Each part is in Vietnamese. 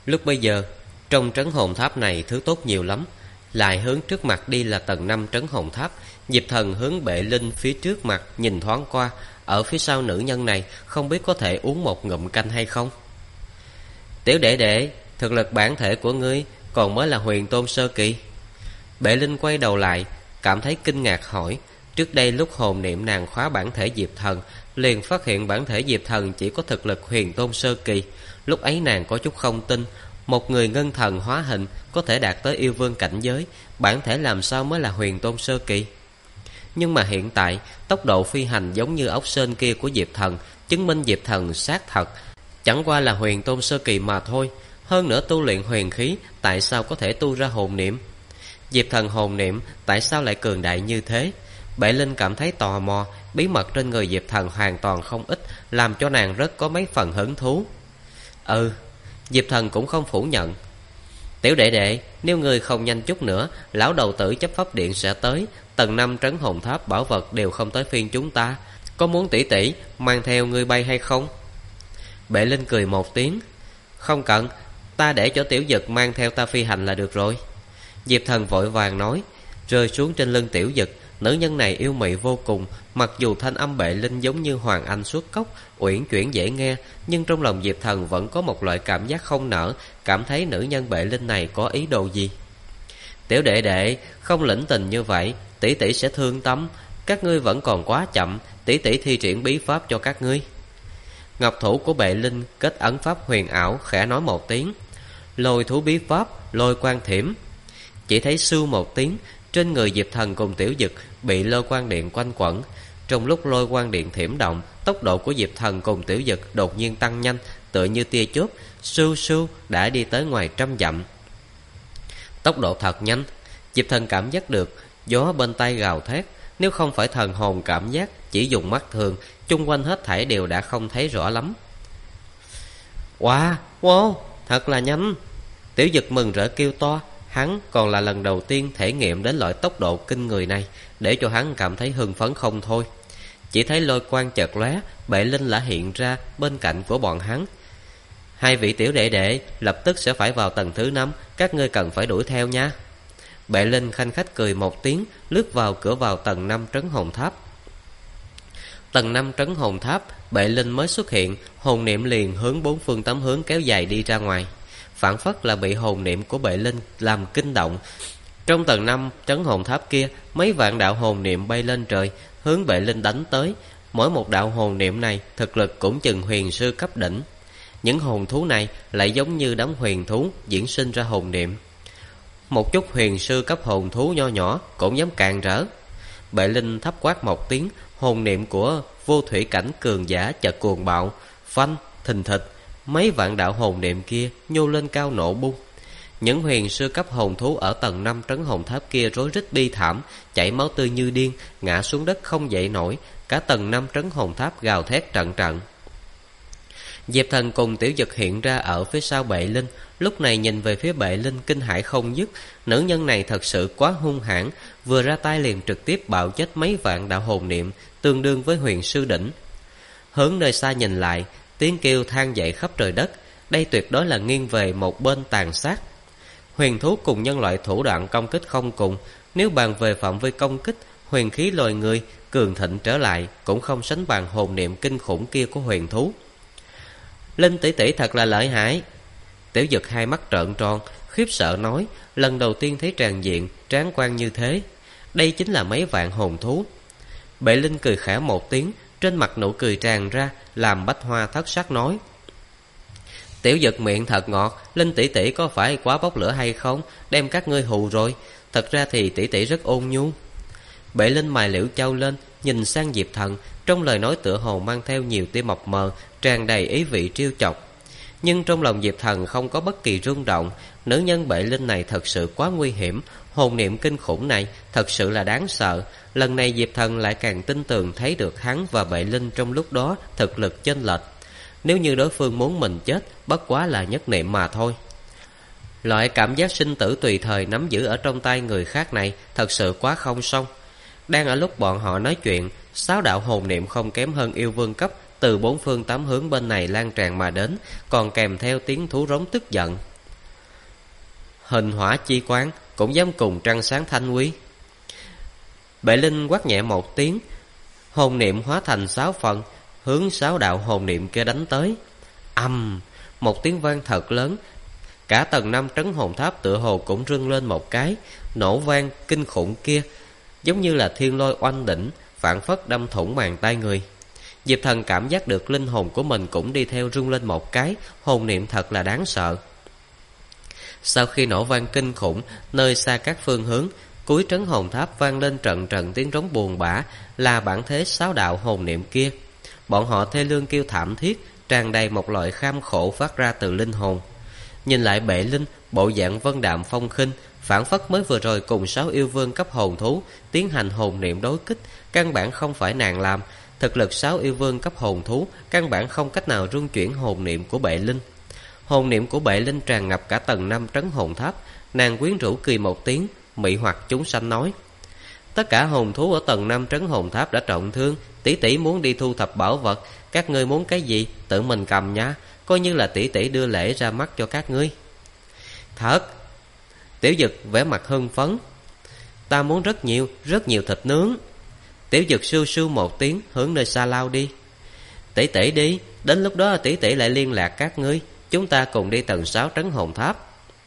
Lúc bây giờ, trong trấn hồn tháp này thứ tốt nhiều lắm. Lại hướng trước mặt đi là tầng 5 trấn hồn tháp. Diệp Thần hướng Bệ Linh phía trước mặt nhìn thoáng qua. Ở phía sau nữ nhân này không biết có thể uống một ngụm canh hay không. Tiểu đệ đệ, thực lực bản thể của ngươi còn mới là huyền tôn sơ kỳ. Bệ Linh quay đầu lại, cảm thấy kinh ngạc hỏi. Trước đây lúc hồn niệm nàng khóa bản thể Diệp Thần, liền phát hiện bản thể Diệp Thần chỉ có thực lực huyền tôn sơ kỳ. Lúc ấy nàng có chút không tin, một người ngân thần hóa hình có thể đạt tới yêu vương cảnh giới, bản thể làm sao mới là huyền tôn sơ kỳ. Nhưng mà hiện tại, tốc độ phi hành giống như ốc sên kia của Diệp Thần, chứng minh Diệp Thần xác thật chẳng qua là huyền tôn sơ kỳ mà thôi. Hơn nữa tu luyện huyền khí, tại sao có thể tu ra hồn niệm? Diệp Thần hồn niệm tại sao lại cường đại như thế? Bệ Linh cảm thấy tò mò. Bí mật trên người Diệp Thần hoàn toàn không ít, làm cho nàng rất có mấy phần hứng thú. Diệp Thần cũng không phủ nhận. Tiểu đệ đệ, nếu ngươi không nhanh chút nữa, lão đầu tử chấp pháp điện sẽ tới. Tầng 5 trấn hồn tháp bảo vật đều không tới phiên chúng ta. Có muốn tỷ tỷ mang theo ngươi bay hay không? Bệ Linh cười một tiếng. Không cần, ta để cho Tiểu Dực mang theo ta phi hành là được rồi. Diệp Thần vội vàng nói, rơi xuống trên lưng Tiểu Dực. Nữ nhân này yêu mị vô cùng. Mặc dù thanh âm Bệ Linh giống như hoàng anh xuất cốc, uyển chuyển dễ nghe, nhưng trong lòng Diệp Thần vẫn có một loại cảm giác không nở, cảm thấy nữ nhân Bệ Linh này có ý đồ gì. Tiểu đệ đệ, không lĩnh tình như vậy, tỷ tỷ sẽ thương tâm. Các ngươi vẫn còn quá chậm, tỷ tỷ thi triển bí pháp cho các ngươi. Ngọc thủ của Bệ Linh kết ấn pháp huyền ảo, khẽ nói một tiếng. Lôi thú bí pháp, lôi quang thiểm. Chỉ thấy sưu một tiếng, trên người Diệp Thần cùng Tiểu Dực bị lôi quang điện quanh quẩn. Trong lúc lôi quang điện thiểm động, tốc độ của Diệp Thần cùng Tiểu Dực đột nhiên tăng nhanh, tựa như tia chớp, sưu sưu đã đi tới ngoài 100 dặm. Tốc độ thật nhanh. Diệp Thần cảm giác được gió bên tai gào thét. Nếu không phải thần hồn cảm giác, chỉ dùng mắt thường, chung quanh hết thảy đều đã không thấy rõ lắm. Wow, thật là nhanh. Tiểu Dực mừng rỡ kêu to. Hắn còn là lần đầu tiên thể nghiệm đến loại tốc độ kinh người này, để cho hắn cảm thấy hưng phấn không thôi. Chỉ thấy lôi quang chợt lóe, Bệ Linh đã hiện ra bên cạnh của bọn hắn. Hai vị tiểu đệ đệ lập tức sẽ phải vào tầng thứ 5, các ngươi cần phải đuổi theo nha. Bệ Linh khanh khách cười một tiếng, lướt vào cửa vào tầng 5 trấn hồn tháp. Tầng 5 trấn hồn tháp, Bệ Linh mới xuất hiện, hồn niệm liền hướng 4 phương 8 hướng kéo dài đi ra ngoài. Phản phất là bị hồn niệm của Bệ Linh làm kinh động. Trong tầng 5 trấn hồn tháp kia, mấy vạn đạo hồn niệm bay lên trời, hướng Bệ Linh đánh tới. Mỗi một đạo hồn niệm này thực lực cũng chừng huyền sư cấp đỉnh. Những hồn thú này lại giống như đám huyền thú diễn sinh ra hồn niệm. Một chút huyền sư cấp hồn thú nho nhỏ cũng dám càn rỡ. Bệ Linh thấp quát một tiếng, hồn niệm của vô thủy cảnh cường giả chợt cuồng bạo, phanh thình thịch. Mấy vạn đạo hồn niệm kia nhô lên cao nổ bung. Những huyền sư cấp hồn thú ở tầng 5 trấn hồn tháp kia rối rít bi thảm, chảy máu tươi như điên, ngã xuống đất không dậy nổi. Cả tầng 5 trấn hồn tháp gào thét trận trận. Diệp Thần cùng Tiểu Dực hiện ra ở phía sau Bệ Linh, lúc này nhìn về phía Bệ Linh kinh hãi không dứt. Nữ nhân này thật sự quá hung hãn, vừa ra tay liền trực tiếp bạo chết mấy vạn đạo hồn niệm, tương đương với huyền sư đỉnh. Hướng nơi xa nhìn lại, tiếng kêu than dậy khắp trời đất. Đây tuyệt đối là nghiêng về một bên tàn sát. Huyền thú cùng nhân loại thủ đoạn công kích không cùng. Nếu bàn về phạm vi công kích, huyền khí loài người cường thịnh trở lại cũng không sánh bằng hồn niệm kinh khủng kia của huyền thú. Linh tỷ tỷ thật là lợi hại. Tiểu Dực hai mắt trợn tròn, khiếp sợ nói, lần đầu tiên thấy tràn diện tráng quan như thế. Đây chính là mấy vạn hồn thú. Bệ Linh cười khẽ một tiếng, trên mặt nụ cười tràn ra, làm Bách Hoa thất sắc nói, Tiểu Dực miệng thật ngọt, Linh tỷ tỷ có phải quá bốc lửa hay không, đem các ngươi hù rồi. Thật ra thì tỷ tỷ rất ôn nhu. Bệ Linh mày liễu trao lên, nhìn sang Diệp Thần, trong lời nói tựa hồ mang theo nhiều tia mập mờ, tràn đầy ý vị trêu chọc. Nhưng trong lòng Diệp Thần không có bất kỳ rung động. Nữ nhân Bệ Linh này thật sự quá nguy hiểm, hồn niệm kinh khủng này thật sự là đáng sợ. Lần này Diệp Thần lại càng tin tưởng thấy được hắn và Bệ Linh trong lúc đó thực lực chênh lệch. Nếu như đối phương muốn mình chết, bất quá là nhất niệm mà thôi. Loại cảm giác sinh tử tùy thời nắm giữ ở trong tay người khác này thật sự quá không xong. Đang ở lúc bọn họ nói chuyện, 6 đạo hồn niệm không kém hơn yêu vương cấp từ 4 phương 8 hướng bên này lan tràn mà đến, còn kèm theo tiếng thú rống tức giận. Hình hỏa chi quang cũng dám cùng trăng sáng thanh quý. Bệ Linh quát nhẹ một tiếng, hồn niệm hóa thành 6 phần, hướng 6 đạo hồn niệm kia đánh tới. Ầm, một tiếng vang thật lớn, cả tầng 5 trấn hồn tháp tựa hồ cũng rung lên một cái, nổ vang kinh khủng kia giống như là thiên lôi oanh đỉnh, phảng phất đâm thủng màng tai người. Diệp Thần cảm giác được linh hồn của mình cũng đi theo rung lên một cái, hồn niệm thật là đáng sợ. Sau khi nổ vang kinh khủng, nơi xa các phương hướng, cuối trấn hồn tháp vang lên trận trận tiếng rống buồn bã, là bản thế 6 đạo hồn niệm kia. Bọn họ thê lương kêu thảm thiết, tràn đầy một loại kham khổ phát ra từ linh hồn. Nhìn lại Bệ Linh, bộ dạng vân đạm phong khinh, phảng phất mới vừa rồi cùng 6 yêu vương cấp hồn thú tiến hành hồn niệm đối kích, căn bản không phải nàng làm. Thực lực 6 yêu vương cấp hồn thú căn bản không cách nào rung chuyển hồn niệm của Bệ Linh. Hồn niệm của Bệ Linh tràn ngập cả tầng 5 trấn hồn tháp. Nàng quyến rũ cười một tiếng, mị hoặc chúng sanh nói: tất cả hồn thú ở tầng 5 trấn hồn tháp đã trọng thương, tỷ tỷ muốn đi thu thập bảo vật, các ngươi muốn cái gì tự mình cầm nhá, coi như là tỷ tỷ đưa lễ ra mắt cho các ngươi. Thật. Tiểu Dực vẻ mặt hưng phấn: ta muốn rất nhiều thịt nướng. Tiểu Dực sưu sưu một tiếng hướng nơi xa lao đi. Tỷ tỷ đi, đến lúc đó tỷ tỷ lại liên lạc các ngươi, chúng ta cùng đi tầng 6 trấn hồn tháp.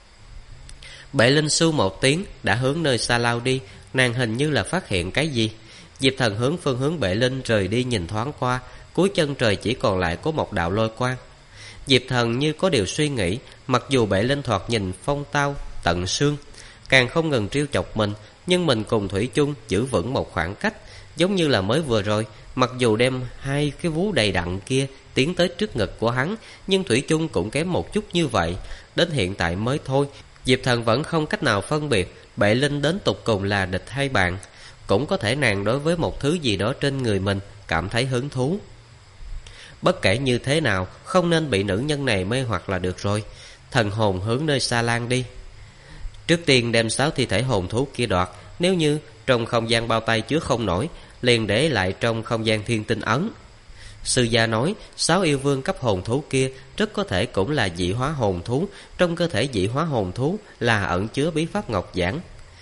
Bệ Linh sưu một tiếng đã hướng nơi xa lao đi. Nàng hình như là phát hiện cái gì. Diệp Thần hướng phương hướng Bệ Linh rời đi nhìn thoáng qua, cuối chân trời chỉ còn lại có một đạo lôi quang. Diệp Thần như có điều suy nghĩ, mặc dù Bệ Linh thoạt nhìn phong tao tận xương, càng không ngừng trêu chọc mình, nhưng mình cùng thủy chung giữ vững một khoảng cách. Giống như là mới vừa rồi, mặc dù đem 2 cái vú đầy đặn kia tiến tới trước ngực của hắn, nhưng thủy chung cũng kém một chút như vậy. Đến hiện tại mới thôi, Diệp Thần vẫn không cách nào phân biệt Bệ Linh đến tục cùng là địch hay bạn. Cũng có thể nàng đối với một thứ gì đó trên người mình cảm thấy hứng thú. Bất kể như thế nào, không nên bị nữ nhân này mê hoặc là được rồi. Thần hồn hướng nơi xa lan đi. Trước tiên đem 6 thi thể hồn thú kia đoạt. Nếu như trong không gian bao tay chứa không nổi, liền để lại trong không gian thiên tinh ấn. Sư gia nói 6 yêu vương cấp hồn thú kia rất có thể cũng là dị hóa hồn thú. Trong cơ thể dị hóa hồn thú là ẩn chứa bí pháp ngọc giản.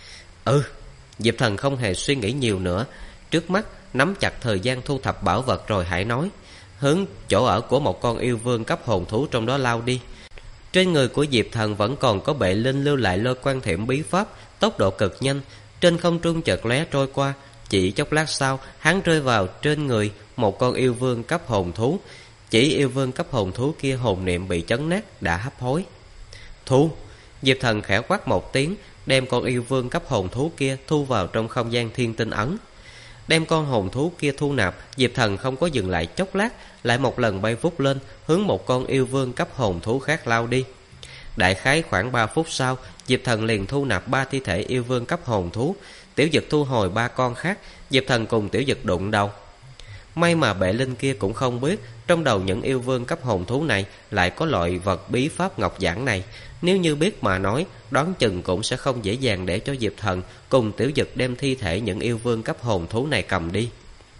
Diệp Thần không hề suy nghĩ nhiều nữa, trước mắt nắm chặt thời gian thu thập bảo vật rồi hãy nói, hướng chỗ ở của một con yêu vương cấp hồn thú trong đó lao đi. Trên người của Diệp Thần vẫn còn có Bệ Linh lưu lại lôi quan thiểm bí pháp, tốc độ cực nhanh, trên không trung chợt lóe trôi qua. Chỉ chốc lát sau, hắn rơi vào trên người một con yêu vương cấp hồn thú. Chỉ yêu vương cấp hồn thú kia hồn niệm bị chấn nát, đã hấp hối. Thu! Diệp Thần khẽ quát một tiếng, đem con yêu vương cấp hồn thú kia thu vào trong không gian thiên tinh ấn. Đem con hồn thú kia thu nạp, Diệp Thần không có dừng lại chốc lát, lại một lần bay vút lên, hướng một con yêu vương cấp hồn thú khác lao đi. Đại khái khoảng 3 phút sau, Diệp Thần liền thu nạp 3 thi thể yêu vương cấp hồn thú. Tiểu Dực thu hồi 3 con khác, Diệp Thần cùng Tiểu Dực đụng đầu. May mà Bệ Linh kia cũng không biết trong đầu những yêu vương cấp hồn thú này lại có loại vật bí pháp ngọc giản này. Nếu như biết mà nói, đoán chừng cũng sẽ không dễ dàng để cho Diệp Thần cùng Tiểu Dực đem thi thể những yêu vương cấp hồn thú này cầm đi.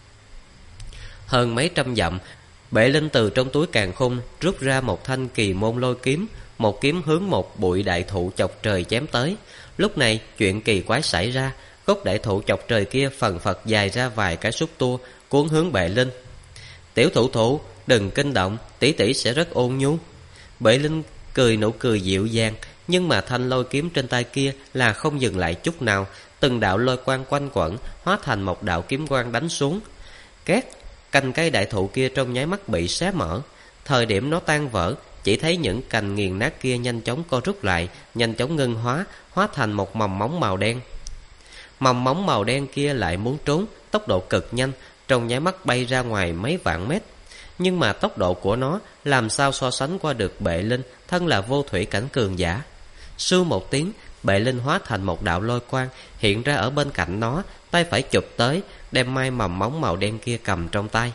Hơn mấy trăm dặm, Bệ Linh từ trong túi càn khôn rút ra một thanh kỳ môn lôi kiếm, một kiếm hướng một bụi đại thụ chọc trời chém tới. Lúc này chuyện kỳ quái xảy ra, gốc đại thụ chọc trời kia phần phật dài ra vài cái xúc tua, cuốn hướng Bệ Linh. Tiểu thủ thủ, đừng kinh động, tỷ tỷ sẽ rất ôn nhu. Bệ Linh cười nụ cười dịu dàng, nhưng mà thanh lôi kiếm trên tay kia là không dừng lại chút nào. Từng đạo lôi quang quanh quẩn, hóa thành một đạo kiếm quang đánh xuống. Két, cành cây đại thụ kia trong nháy mắt bị xé mở. Thời điểm nó tan vỡ, chỉ thấy những cành nghiền nát kia nhanh chóng co rút lại, nhanh chóng ngưng hóa, hóa thành một mầm móng màu đen. Mầm móng màu đen kia lại muốn trốn, tốc độ cực nhanh, trong nháy mắt bay ra ngoài mấy vạn mét. Nhưng mà tốc độ của nó làm sao so sánh qua được Bệ Linh, thân là vô thủy cảnh cường giả. Sưu một tiếng, Bệ Linh hóa thành một đạo lôi quang hiện ra ở bên cạnh nó, tay phải chụp tới, đem mai mầm móng màu đen kia cầm trong tay.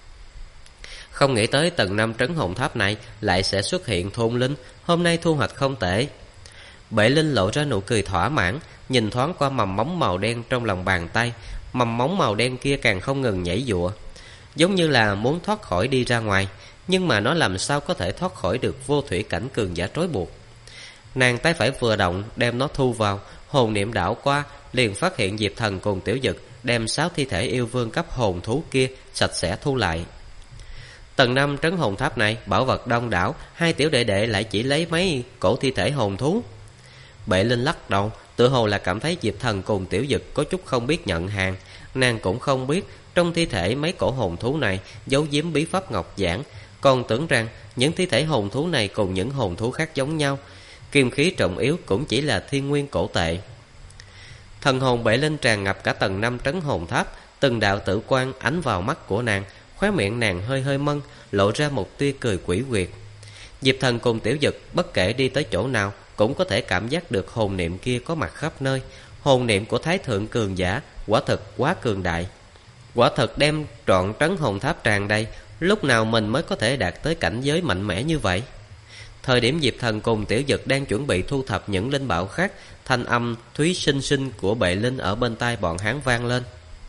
Không nghĩ tới tầng 5 trấn hồn tháp này lại sẽ xuất hiện thôn linh, hôm nay thu hoạch không tệ. Bệ Linh lộ ra nụ cười thỏa mãn, nhìn thoáng qua mầm móng màu đen trong lòng bàn tay. Mầm móng màu đen kia càng không ngừng nhảy giụa, giống như là muốn thoát khỏi đi ra ngoài. Nhưng mà nó làm sao có thể thoát khỏi được vô thủy cảnh cường giả trói buộc. Nàng tay phải vừa động đem nó thu vào, hồn niệm đảo qua, liền phát hiện Diệp Thần cùng Tiểu Dực đem 6 thi thể yêu vương cấp hồn thú kia sạch sẽ thu lại. Tầng 5 trấn hồn tháp này bảo vật đông đảo, hai tiểu đệ đệ lại chỉ lấy mấy cổ thi thể hồn thú. Bệ Linh lắc đầu, tự hồ là cảm thấy Diệp Thần cùng Tiểu Dực có chút không biết nhận hàng. Nàng cũng không biết trong thi thể mấy cổ hồn thú này giấu giếm bí pháp ngọc giản, còn tưởng rằng những thi thể hồn thú này cùng những hồn thú khác giống nhau, kim khí trọng yếu cũng chỉ là thiên nguyên cổ tệ. Thần hồn Bệ Linh tràn ngập cả tầng 5 trấn hồn tháp, từng đạo tử quang ánh vào mắt của nàng, khóe miệng nàng hơi hơi mân, lộ ra một tia cười quỷ quyệt. Diệp Thần cùng Tiểu Dực bất kể đi tới chỗ nào cũng có thể cảm giác được hồn niệm kia có mặt khắp nơi. Hồn niệm của Thái Thượng cường giả quả thực quá cường đại, quả thực đem trọn trấn hồn tháp tràn đầy. Lúc nào mình mới có thể đạt tới cảnh giới mạnh mẽ như vậy? Thời điểm Diệp Thần cùng Tiểu Dực đang chuẩn bị thu thập những linh bảo khác, thanh âm thúy xinh xinh của Bệ Linh ở bên tai bọn hắn vang lên.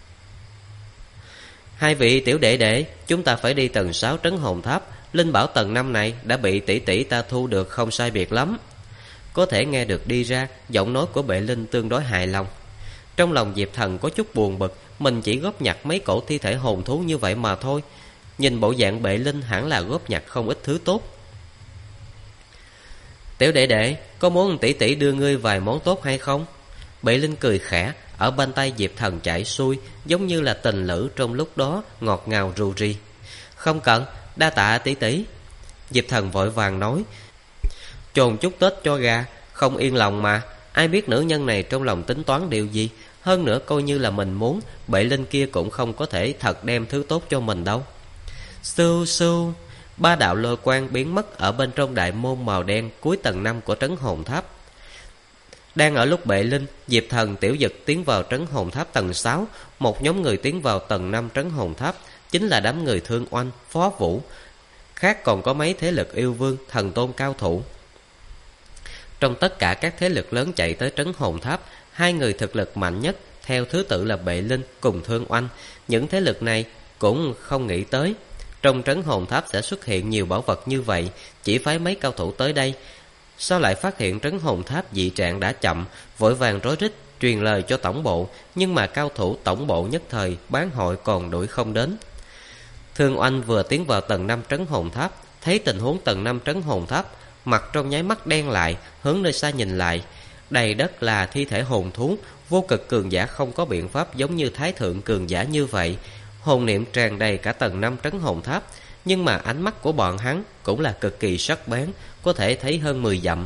Hai vị tiểu đệ đệ, chúng ta phải đi tầng 6 trấn hồn tháp. Linh bảo tầng 5 này đã bị tỷ tỷ ta thu được không sai biệt lắm. Có thể nghe được đi ra, giọng nói của Bệ Linh tương đối hài lòng. Trong lòng Diệp Thần có chút buồn bực, mình chỉ góp nhặt mấy cổ thi thể hồn thú như vậy mà thôi. Nhìn bộ dạng Bệ Linh hẳn là góp nhặt không ít thứ tốt. Tiểu đệ đệ, có muốn tỷ tỷ đưa ngươi vài món tốt hay không? Bệ Linh cười khẽ, ở bên tay Diệp Thần chảy xuôi, giống như là tình lữ trong lúc đó ngọt ngào ru ri. Không cần, đa tạ tỷ tỷ. Diệp Thần vội vàng nói, chồn chút Tết cho gà, không yên lòng mà. Ai biết nữ nhân này trong lòng tính toán điều gì. Hơn nữa coi như là mình muốn, Bệ Linh kia cũng không có thể thật đem thứ tốt cho mình đâu. Sưu sưu, 3 đạo lôi quang biến mất ở bên trong đại môn màu đen cuối tầng 5 của trấn hồn tháp. Đang ở lúc Bệ Linh, Diệp Thần, Tiểu Dực tiến vào trấn hồn tháp tầng 6, một nhóm người tiến vào tầng 5 trấn hồn tháp, chính là đám người Thương Oanh, Phó Vũ. Khác còn có mấy thế lực yêu vương, thần tôn cao thủ. Trong tất cả các thế lực lớn chạy tới trấn hồn tháp, hai người thực lực mạnh nhất theo thứ tự là Bệ Linh cùng Thương Oanh. Những thế lực này cũng không nghĩ tới trong trấn hồn tháp sẽ xuất hiện nhiều bảo vật như vậy, chỉ phái mấy cao thủ tới đây. Sao lại phát hiện trấn hồn tháp dị trạng đã chậm, vội vàng rối rít truyền lời cho tổng bộ, nhưng mà cao thủ tổng bộ nhất thời bán hội còn đuổi không đến. Thương Oanh vừa tiến vào tầng 5 trấn hồn tháp, thấy tình huống tầng 5 trấn hồn tháp, mặt trong nháy mắt đen lại, hướng nơi xa nhìn lại, đầy đất là thi thể hồn thú. Vô cực cường giả không có biện pháp giống như Thái Thượng cường giả như vậy, hồn niệm tràn đầy cả tầng 5 trấn hồn tháp, nhưng mà ánh mắt của bọn hắn cũng là cực kỳ sắc bén, có thể thấy hơn 10 dặm.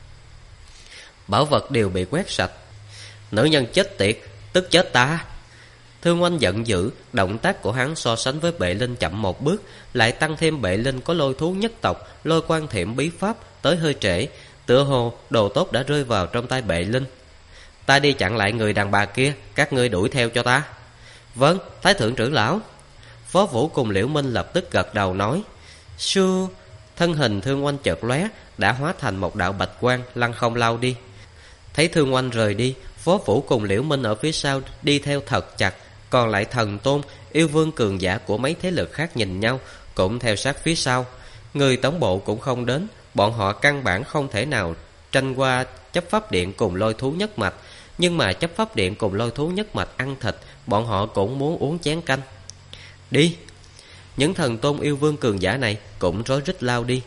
Bảo vật đều bị quét sạch. Nữ nhân chết tiệt, tức chết ta. Thương Oanh giận dữ, động tác của hắn so sánh với Bệ Linh chậm một bước, lại tăng thêm Bệ Linh có lôi thú nhất tộc, lôi quan thiểm bí pháp tới hơi trễ, tựa hồ đồ tốt đã rơi vào trong tay Bệ Linh. Ta đi chặn lại người đàn bà kia, các ngươi đuổi theo cho ta. Vâng, Thái Thượng trưởng lão. Phó Vũ cùng Liễu Minh lập tức gật đầu nói. Sư, thân hình Thương Oanh chợt lóe, đã hóa thành một đạo bạch quang lăng không lao đi. Thấy Thương Oanh rời đi, Phó Vũ cùng Liễu Minh ở phía sau đi theo thật chặt, còn lại thần tôn, yêu vương cường giả của mấy thế lực khác nhìn nhau, cũng theo sát phía sau. Người tổng bộ cũng không đến, bọn họ căn bản không thể nào tranh qua chấp pháp điện cùng lôi thú nhất mạch. Nhưng mà chấp pháp điện cùng lôi thú nhất mạch ăn thịt, bọn họ cũng muốn uống chén canh. Đi! Những thần tôn yêu vương cường giả này cũng rối rít lao đi.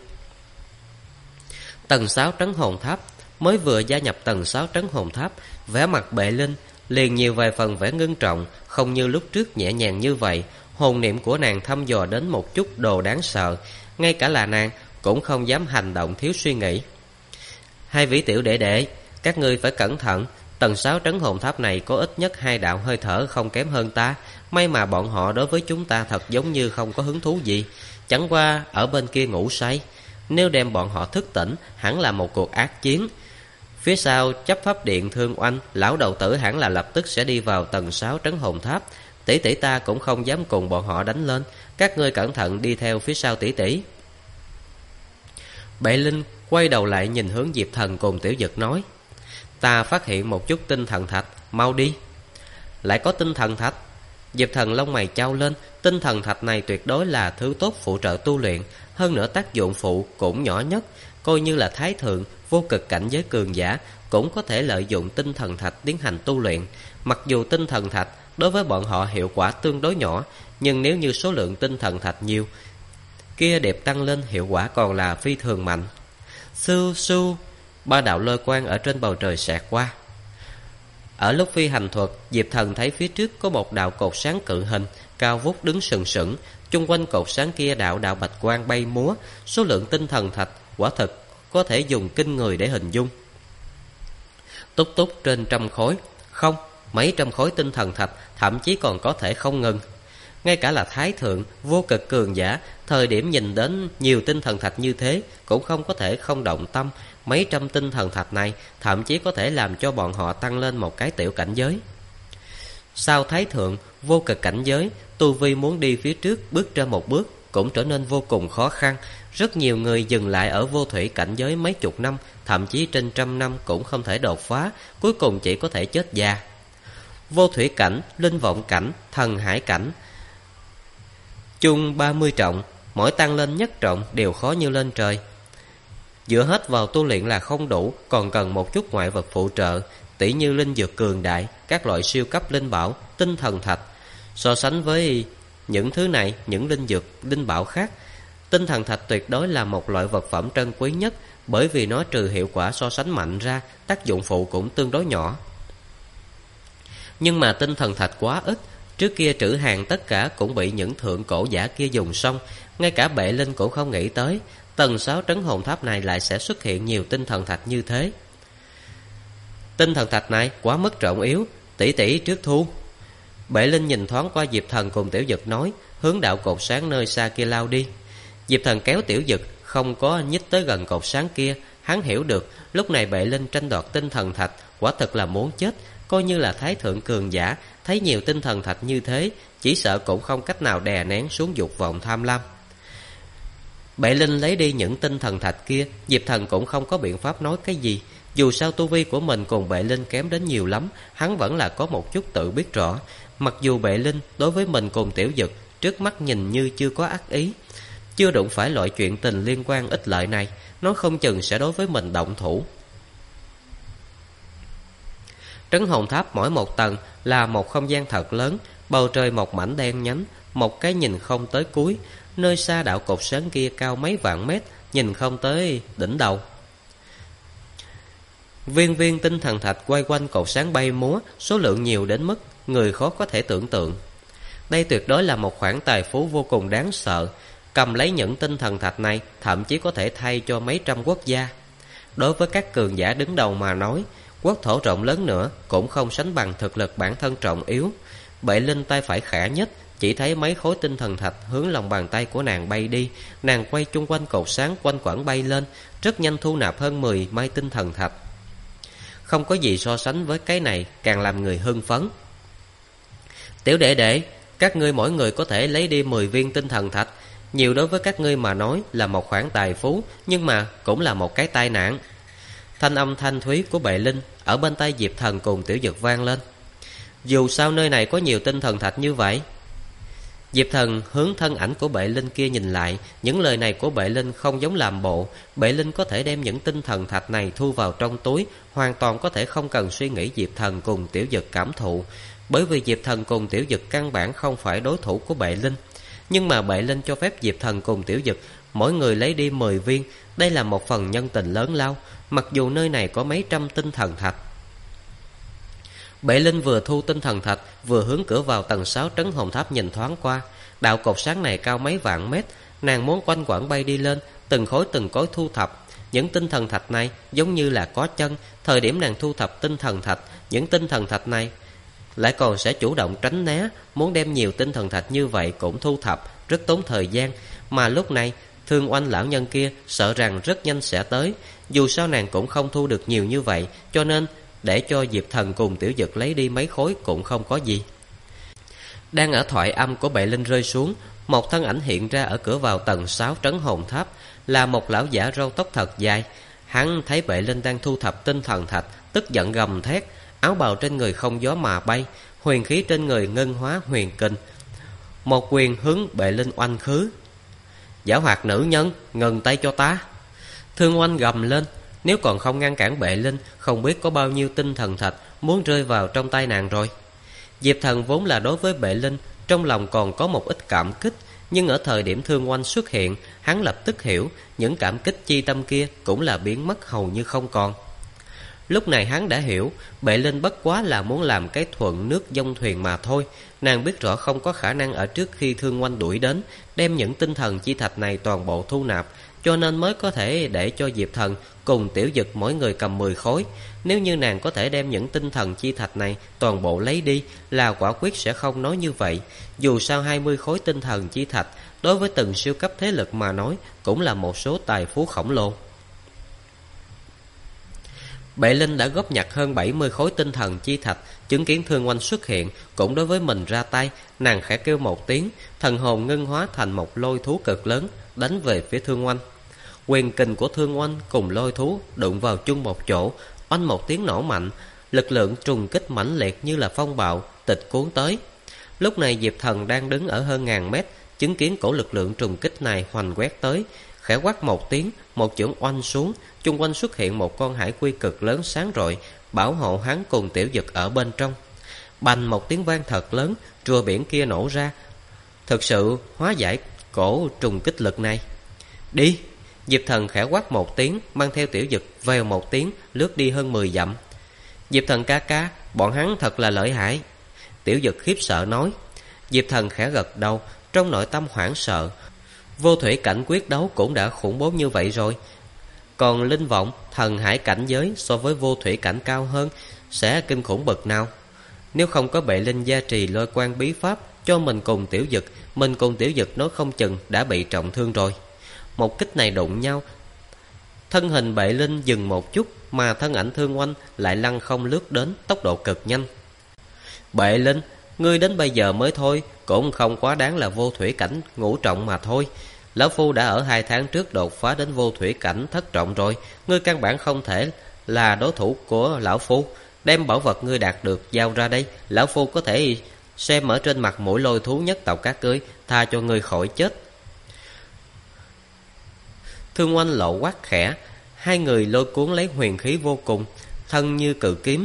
Tầng 6 trấn hồn tháp. Mới vừa gia nhập tầng 6 trấn hồn tháp, vẻ mặt Bệ Linh liền nhiều vài phần vẻ ngưng trọng, không như lúc trước nhẹ nhàng như vậy. Hồn niệm của nàng thăm dò đến một chút đồ đáng sợ, ngay cả là nàng cũng không dám hành động thiếu suy nghĩ. Hai vị tiểu đệ đệ, các ngươi phải cẩn thận. Tầng 6 trấn hồn tháp này có ít nhất 2 đạo hơi thở không kém hơn ta. May mà bọn họ đối với chúng ta thật giống như không có hứng thú gì, chẳng qua ở bên kia ngủ say. Nếu đem bọn họ thức tỉnh, hẳn là một cuộc ác chiến. Phía sau chấp pháp điện Thương Oanh, lão đầu tử hẳn là lập tức sẽ đi vào tầng 6 trấn hồn tháp. Tỷ tỷ ta cũng không dám cùng bọn họ đánh lên, các ngươi cẩn thận đi theo phía sau tỷ tỷ. Bệ Linh quay đầu lại nhìn hướng Diệp Thần cùng Tiểu Dực nói. Ta phát hiện một chút tinh thần thạch, mau đi. Lại có tinh thần thạch? Diệp Thần lông mày chau lên. Tinh thần thạch này tuyệt đối là thứ tốt phụ trợ tu luyện, hơn nữa tác dụng phụ cũng nhỏ nhất. Coi như là thái thượng, vô cực cảnh giới cường giả cũng có thể lợi dụng tinh thần thạch tiến hành tu luyện. Mặc dù tinh thần thạch đối với bọn họ hiệu quả tương đối nhỏ, nhưng nếu như số lượng tinh thần thạch nhiều, kia đẹp tăng lên hiệu quả còn là phi thường mạnh. Su su, ba đạo lôi quang ở trên bầu trời xẹt qua. Ở lúc phi hành thuật, Diệp Thần thấy phía trước có một đạo cột sáng cự hình cao vút đứng sừng sững, chung quanh cột sáng kia đạo đạo bạch quang bay múa. Số lượng tinh thần thạch quả thực có thể dùng kinh người để hình dung. Túc túc trên trăm khối, không, mấy trăm khối tinh thần thạch, thậm chí còn có thể không ngừng. Ngay cả là thái thượng, vô cực cường giả, thời điểm nhìn đến nhiều tinh thần thạch như thế cũng không có thể không động tâm. Mấy trăm tinh thần thạch này thậm chí có thể làm cho bọn họ tăng lên một cái tiểu cảnh giới. Sau thái thượng, vô cực cảnh giới, tu vi muốn đi phía trước bước ra một bước cũng trở nên vô cùng khó khăn. Rất nhiều người dừng lại ở vô thủy cảnh giới mấy chục năm, thậm chí trên trăm năm cũng không thể đột phá, cuối cùng chỉ có thể chết già. Vô thủy cảnh, linh vọng cảnh, thần hải cảnh, chung 30 trọng, mỗi tăng lên nhất trọng đều khó như lên trời. Dựa hết vào tu luyện là không đủ, còn cần một chút ngoại vật phụ trợ, tỉ như linh dược cường đại, các loại siêu cấp linh bảo, tinh thần thạch. So sánh với những thứ này, những linh dược, linh bảo khác, tinh thần thạch tuyệt đối là một loại vật phẩm trân quý nhất, bởi vì nó trừ hiệu quả so sánh mạnh ra, tác dụng phụ cũng tương đối nhỏ. Nhưng mà tinh thần thạch quá ít, trước kia trữ hàng tất cả cũng bị những thượng cổ giả kia dùng xong, ngay cả Bệ Linh cũng không nghĩ tới tầng 6 trấn hồn tháp này lại sẽ xuất hiện nhiều tinh thần thạch như thế. Tinh thần thạch này quá mức trọng yếu, tỷ tỷ trước thu. Bệ Linh nhìn thoáng qua Diệp Thần cùng Tiểu Dực nói, hướng đạo cột sáng nơi xa kia lao đi. Diệp Thần kéo Tiểu Dực không có nhích tới gần cột sáng kia. Hắn hiểu được lúc này Bệ Linh tranh đoạt tinh thần thạch quả thực là muốn chết. Coi như là thái thượng cường giả, thấy nhiều tinh thần thạch như thế, chỉ sợ cũng không cách nào đè nén xuống dục vọng tham lam. Bệ Linh lấy đi những tinh thần thạch kia, Diệp Thần cũng không có biện pháp nói cái gì. Dù sao tu vi của mình cùng Bệ Linh kém đến nhiều lắm, hắn vẫn là có một chút tự biết rõ. Mặc dù Bệ Linh đối với mình cùng Tiểu Dực trước mắt nhìn như chưa có ác ý, chưa đụng phải loại chuyện tình liên quan ích lợi này, nó không chừng sẽ đối với mình động thủ. Trấn hồn tháp mỗi một tầng là một không gian thật lớn, bầu trời một mảnh đen nhánh, một cái nhìn không tới cuối. Nơi xa đạo cột sáng kia cao mấy vạn mét, nhìn không tới đỉnh đầu. Viên viên tinh thần thạch quay quanh cột sáng bay múa, số lượng nhiều đến mức người khó có thể tưởng tượng. Đây tuyệt đối là một khoản tài phú vô cùng đáng sợ. Cầm lấy những tinh thần thạch này thậm chí có thể thay cho mấy trăm quốc gia. Đối với các cường giả đứng đầu mà nói, quốc thổ rộng lớn nữa cũng không sánh bằng thực lực bản thân trọng yếu. Bệ Linh tay phải khẽ nhất, chỉ thấy mấy khối tinh thần thạch hướng lòng bàn tay của nàng bay đi. Nàng quay chung quanh cột sáng quanh quẩn bay lên, rất nhanh thu nạp hơn 10 mai tinh thần thạch. Không có gì so sánh với cái này, càng làm người hưng phấn. Tiểu đệ đệ, các ngươi mỗi người có thể lấy đi 10 viên tinh thần thạch. Nhiều đối với các ngươi mà nói là một khoản tài phú, nhưng mà cũng là một cái tai nạn. Thanh âm thanh thúy của Bệ Linh ở bên tai Diệp Thần cùng Tiểu Dực vang lên. Dù sao nơi này có nhiều tinh thần thạch như vậy. Diệp Thần hướng thân ảnh của Bệ Linh kia nhìn lại. Những lời này của Bệ Linh không giống làm bộ. Bệ Linh có thể đem những tinh thần thạch này thu vào trong túi, hoàn toàn có thể không cần suy nghĩ Diệp Thần cùng Tiểu Dực cảm thụ. Bởi vì Diệp Thần cùng Tiểu Dực căn bản không phải đối thủ của Bệ Linh. Nhưng mà Bệ Linh cho phép Diệp Thần cùng Tiểu Dực mỗi người lấy đi 10 viên. Đây là một phần nhân tình lớn lao, mặc dù nơi này có mấy trăm tinh thần thạch. Bệ Linh vừa thu tinh thần thạch, vừa hướng cửa vào tầng 6 trấn hồn tháp nhìn thoáng qua. Đạo cột sáng này cao mấy vạn mét, nàng muốn quanh quẩn bay đi lên, từng khối thu thập. Những tinh thần thạch này giống như là có chân. Thời điểm nàng thu thập tinh thần thạch, những tinh thần thạch này lại còn sẽ chủ động tránh né. Muốn đem nhiều tinh thần thạch như vậy cũng thu thập, rất tốn thời gian. Mà lúc này Thương Oanh lão nhân kia sợ rằng rất nhanh sẽ tới. Dù sao nàng cũng không thu được nhiều như vậy, cho nên để cho Diệp Thần cùng Tiểu Dực lấy đi mấy khối cũng không có gì. Đang ở thoại âm của Bệ Linh rơi xuống, một thân ảnh hiện ra ở cửa vào tầng 6 trấn hồn tháp, là một lão giả râu tóc thật dài. Hắn thấy Bệ Linh đang thu thập tinh thần thạch, tức giận gầm thét. áo bào trên người không gió mà bay, huyền khí trên người ngân hóa huyền kình. Một quyền hướng Bệ Linh oanh khứ. Giảo hoạt nữ nhân, ngừng tay cho ta. Thương Oanh gầm lên. Nếu còn không ngăn cản Bệ Linh, không biết có bao nhiêu tinh thần thạch muốn rơi vào trong tay nàng rồi. Diệp Thần vốn là đối với Bệ Linh trong lòng còn có một ít cảm kích, nhưng ở thời điểm Thương Oanh xuất hiện, hắn lập tức hiểu những cảm kích chi tâm kia cũng là biến mất hầu như không còn. Lúc này hắn đã hiểu, Bệ Linh bất quá là muốn làm cái thuận nước dông thuyền mà thôi. Nàng biết rõ không có khả năng ở trước khi Thương Oanh đuổi đến đem những tinh thần chi thạch này toàn bộ thu nạp, cho nên mới có thể để cho Diệp Thần cùng Tiểu Dực mỗi người cầm 10 khối. Nếu như nàng có thể đem những tinh thần chi thạch này toàn bộ lấy đi, là quả quyết sẽ không nói như vậy. Dù sao 20 khối tinh thần chi thạch đối với từng siêu cấp thế lực mà nói cũng là một số tài phú khổng lồ. Bệ Linh đã góp nhặt hơn 70 khối tinh thần chi thạch, chứng kiến Thương Oanh xuất hiện, cũng đối với mình ra tay. Nàng khẽ kêu một tiếng, thần hồn ngưng hóa thành một lôi thú cực lớn, đánh về phía Thương Oanh. Quyền kình của Thương Oanh cùng lôi thú đụng vào chung một chỗ, oanh một tiếng nổ mạnh, lực lượng trùng kích mãnh liệt như là phong bạo tịch cuốn tới. Lúc này Diệp Thần đang đứng ở hơn ngàn mét, chứng kiến cổ lực lượng trùng kích này hoành quét tới, khẽ quát một tiếng, một chưởng oanh xuống, chung quanh xuất hiện một con hải quy cực lớn sáng rọi, bảo hộ hắn cùng Tiểu Dực ở bên trong. Bành một tiếng vang thật lớn, rùa biển kia nổ ra, thực sự hóa giải cổ trùng kích lực này. Đi! Diệp Thần khẽ quát một tiếng, mang theo Tiểu Dực vèo một tiếng lướt đi hơn 10 dặm. Diệp Thần ca ca, bọn hắn thật là lợi hại. Tiểu Dực khiếp sợ nói. Diệp Thần khẽ gật đầu, trong nội tâm hoảng sợ. Vô thủy cảnh quyết đấu cũng đã khủng bố như vậy rồi, còn linh vọng thần hải cảnh giới so với vô thủy cảnh cao hơn sẽ kinh khủng bậc nào. Nếu không có Bệ Linh gia trì lôi quan bí pháp cho mình cùng Tiểu Dực, mình cùng Tiểu Dực nói không chừng đã bị trọng thương rồi. Một kích này đụng nhau, thân hình Bệ Linh dừng một chút, mà thân ảnh Thương Oanh lại lăn không lướt đến, tốc độ cực nhanh. Bệ Linh, ngươi đến bây giờ mới thôi, cũng không quá đáng là vô thủy cảnh ngũ trọng mà thôi. Lão Phu đã ở 2 tháng trước đột phá đến vô thủy cảnh thất trọng rồi, ngươi căn bản không thể là đối thủ của Lão Phu. Đem bảo vật ngươi đạt được giao ra đây, Lão Phu có thể xem ở trên mặt mũi lôi thú nhất tộc các ngươi, tha cho ngươi khỏi chết. Thương Oanh lộ quát khẽ, hai người lôi cuốn lấy huyền khí vô cùng, thân như cự kiếm.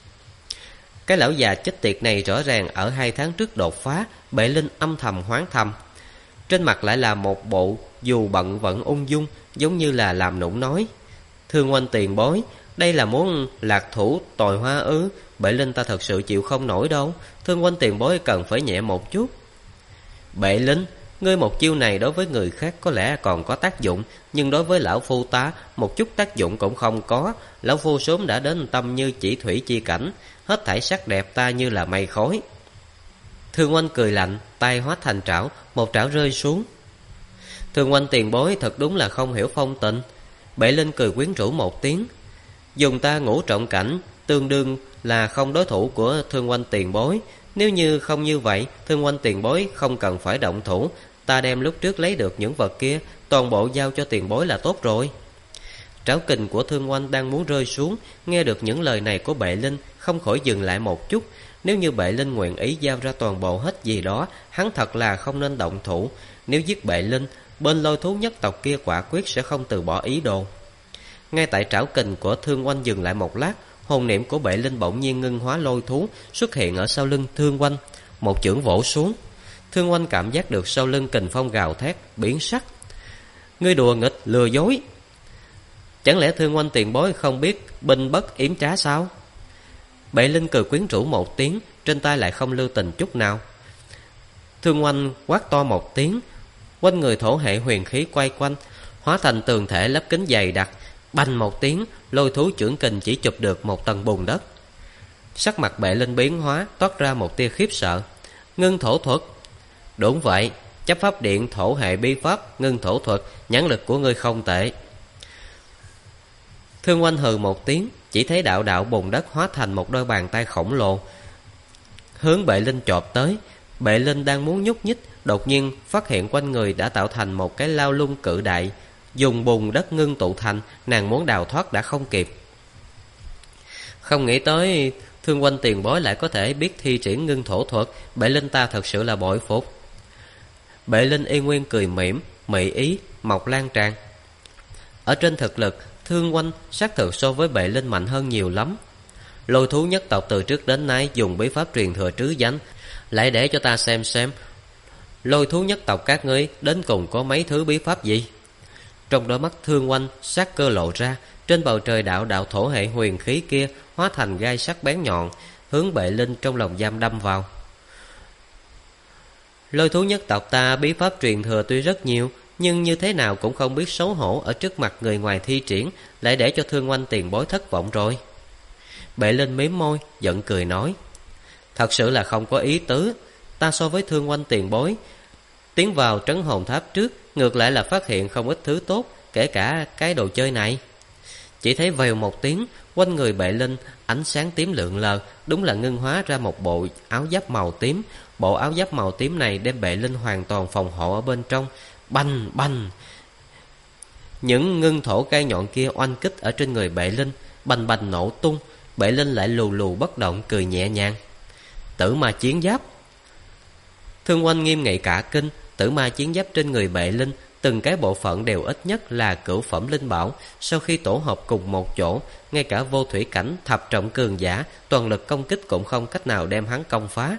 Cái lão già chết tiệt này rõ ràng ở 2 tháng trước đột phá. Bệ Linh âm thầm hoán thầm, trên mặt lại là một bộ dù bận vẫn ung dung, giống như là làm nũng nói. Thương Oanh tiền bối, đây là muốn lạc thủ tồi hoa ư? Bệ Linh ta thật sự chịu không nổi đâu, Thương Oanh tiền bối cần phải nhẹ một chút. Bệ Linh, ngươi một chiêu này đối với người khác có lẽ còn có tác dụng, nhưng đối với Lão Phu ta một chút tác dụng cũng không có. Lão Phu sớm đã đến tâm như chỉ thủy chi cảnh, hết thảy sắc đẹp ta như là mây khói. Thương Oanh cười lạnh, tay hóa thành trảo, một trảo rơi xuống. Thương Oanh tiền bối thật đúng là không hiểu phong tình. Bệ Linh cười quyến rũ một tiếng, dùng ta ngũ trọng cảnh tương đương là không đối thủ của Thương Oanh tiền bối. Nếu như không như vậy, Thương Oanh tiền bối không cần phải động thủ, ta đem lúc trước lấy được những vật kia toàn bộ giao cho tiền bối là tốt rồi. Trảo kình của Thương Oanh đang muốn rơi xuống, nghe được những lời này của Bệ Linh, không khỏi dừng lại một chút. Nếu như Bệ Linh nguyện ý giao ra toàn bộ hết gì đó, hắn thật là không nên động thủ. Nếu giết Bệ Linh, bên lôi thú nhất tộc kia quả quyết sẽ không từ bỏ ý đồ. Ngay tại trảo kình của Thương Oanh dừng lại một lát, hồn niệm của Bệ Linh bỗng nhiên ngưng hóa lôi thú xuất hiện ở sau lưng Thương Oanh, một chưởng vỗ xuống. Thương Oanh cảm giác được sau lưng kình phong gào thét, biến sắc. Ngươi đùa nghịch, lừa dối. Chẳng lẽ Thương Oanh tiền bối không biết binh bất yểm trá sao? Bệ Linh cười quyến rũ một tiếng, trên tay lại không lưu tình chút nào. Thương Oanh quát to một tiếng, quanh người thổ hệ huyền khí quay quanh, hóa thành tường thể lấp kính dày đặc. Bành một tiếng, lôi thú chưởng kình chỉ chụp được một tầng bùn đất. Sắc mặt Bệ Linh biến hóa, toát ra một tia khiếp sợ. Ngưng thổ thuật. Đúng vậy, chấp pháp điện thổ hệ bí pháp ngưng thổ thuật, nhãn lực của ngươi không tệ. Thương Oanh hừ một tiếng, chỉ thấy đạo đạo bùn đất hóa thành một đôi bàn tay khổng lồ, hướng Bệ Linh chộp tới. Bệ Linh đang muốn nhúc nhích, đột nhiên phát hiện quanh người đã tạo thành một cái lao lung cự đại, dùng bùn đất ngưng tụ thành. Nàng muốn đào thoát đã không kịp. Không nghĩ tới Thương huynh tiền bối lại có thể biết thi triển ngưng thổ thuật, Bệ Linh ta thật sự là bội phục. Bệ Linh y nguyên cười mỉm, mị ý mọc lan tràn. Ở trên thực lực, Thương huynh xác thực so với Bệ Linh mạnh hơn nhiều lắm. Lôi thú nhất tộc từ trước đến nay dùng bí pháp truyền thừa trứ danh, lại để cho ta xem lôi thú nhất tộc các ngươi đến cùng có mấy thứ bí pháp gì. Trong đôi mắt Thương huynh sát cơ lộ ra, trên bầu trời đạo thổ hệ huyền khí kia hóa thành gai sắc bén nhọn, hướng Bệ Linh trong lòng giam đâm vào. Lôi thú nhất tộc ta bí pháp truyền thừa tuy rất nhiều, nhưng như thế nào cũng không biết xấu hổ ở trước mặt người ngoài thi triển, lại để cho Thương huynh tiền bối thất vọng rồi. Bệ Linh mím môi, giận cười nói: Thật sự là không có ý tứ. Ta so với Thương huynh tiền bối tiến vào trấn hồn tháp trước, ngược lại là phát hiện không ít thứ tốt, kể cả cái đồ chơi này. Chỉ thấy vèo một tiếng, quanh người Bệ Linh ánh sáng tím lượn lờ, đúng là ngưng hóa ra một bộ áo giáp màu tím. Bộ áo giáp màu tím này đem Bệ Linh hoàn toàn phòng hộ ở bên trong. Bành bành, những ngưng thổ gai nhọn kia oanh kích ở trên người Bệ Linh, bành bành nổ tung. Bệ Linh lại lù lù bất động, cười nhẹ nhàng. Tử ma chiến giáp. Thương huynh nghiêm nghị cả kinh. Tử ma chiến giáp trên người Bệ Linh, từng cái bộ phận đều ít nhất là cửu phẩm linh bảo. Sau khi tổ hợp cùng một chỗ, ngay cả vô thủy cảnh thập trọng cường giả toàn lực công kích cũng không cách nào đem hắn công phá.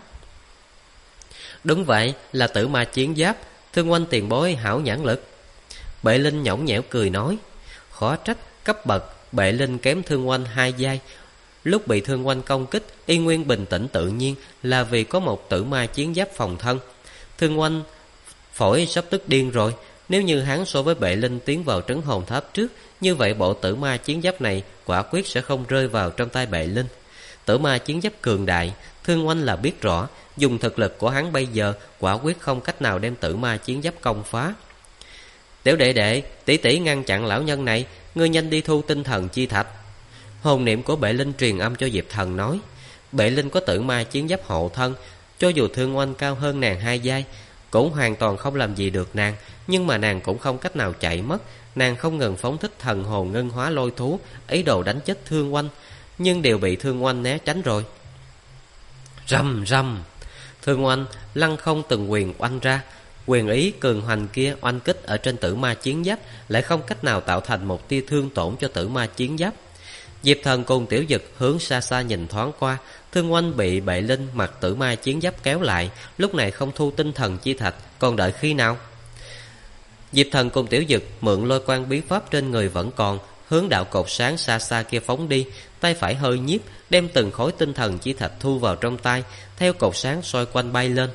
Đúng vậy, là tử ma chiến giáp. Thương huynh tiền bối hảo nhãn lực. Bệ Linh nhõng nhẽo cười nói. Khó trách cấp bậc Bệ Linh kém Thương huynh 2 giai. Lúc bị Thương huynh công kích, y nguyên bình tĩnh tự nhiên, là vì có một tử ma chiến giáp phòng thân. Thương huynh phổi sắp tức điên rồi. Nếu như hắn so với Bệ Linh tiến vào trấn hồn tháp trước, như vậy bộ tử ma chiến giáp này quả quyết sẽ không rơi vào trong tay Bệ Linh. Tử ma chiến giáp cường đại, Thương huynh là biết rõ, dùng thực lực của hắn bây giờ quả quyết không cách nào đem tử ma chiến giáp công phá. Tiểu đệ đệ, tỷ tỷ ngăn chặn lão nhân này, ngươi nhanh đi thu tinh thần chi thạch. Hồn niệm của Bệ Linh truyền âm cho Diệp Thần nói. Bệ Linh có tử ma chiến giáp hộ thân, cho dù Thương huynh cao hơn nàng 2 giai cũng hoàn toàn không làm gì được nàng. Nhưng mà nàng cũng không cách nào chạy mất. Nàng không ngừng phóng thích thần hồn ngân hóa lôi thú, ý đồ đánh chết Thương huynh, nhưng đều bị Thương huynh né tránh rồi. Rầm rầm, Thương huynh lăng không từng quyền oanh ra. Quyền ý cường hoành kia oanh kích ở trên tử ma chiến giáp, lại không cách nào tạo thành một tia thương tổn cho tử ma chiến giáp. Diệp Thần cùng Tiểu Dực hướng xa xa nhìn thoáng qua. Thương huynh bị Bệ Linh mặc tử ma chiến giáp kéo lại, lúc này không thu tinh thần chi thạch, còn đợi khi nào? Diệp Thần cùng Tiểu Dực mượn lôi quang bí pháp trên người vẫn còn, hướng đạo cột sáng xa xa kia phóng đi. Tay phải hơi nhiếp, đem từng khối tinh thần chi thạch thu vào trong tay, theo cột sáng xoay quanh bay lên.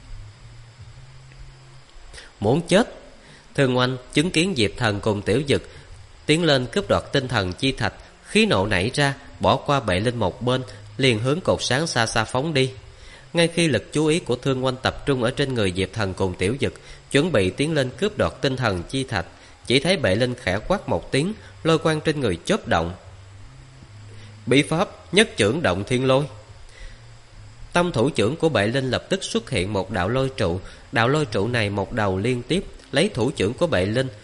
Muốn chết! Thương huynh chứng kiến Diệp Thần cùng Tiểu Dực tiến lên cướp đoạt tinh thần chi thạch, khí nộ nảy ra, bỏ qua Bệ Linh một bên, liền hướng cột sáng xa xa phóng đi. Ngay khi lực chú ý của Thương huynh tập trung ở trên người Diệp Thần cùng Tiểu Dực, chuẩn bị tiến lên cướp đoạt tinh thần chi thạch, chỉ thấy Bệ Linh khẽ quát một tiếng, lôi quang trên người chớp động. Bí pháp nhất chưởng động thiên lôi. Tâm thủ trưởng của Bệ Linh lập tức xuất hiện một đạo lôi trụ. Đạo lôi trụ này một đầu liên tiếp lấy thủ trưởng của Bệ Linh,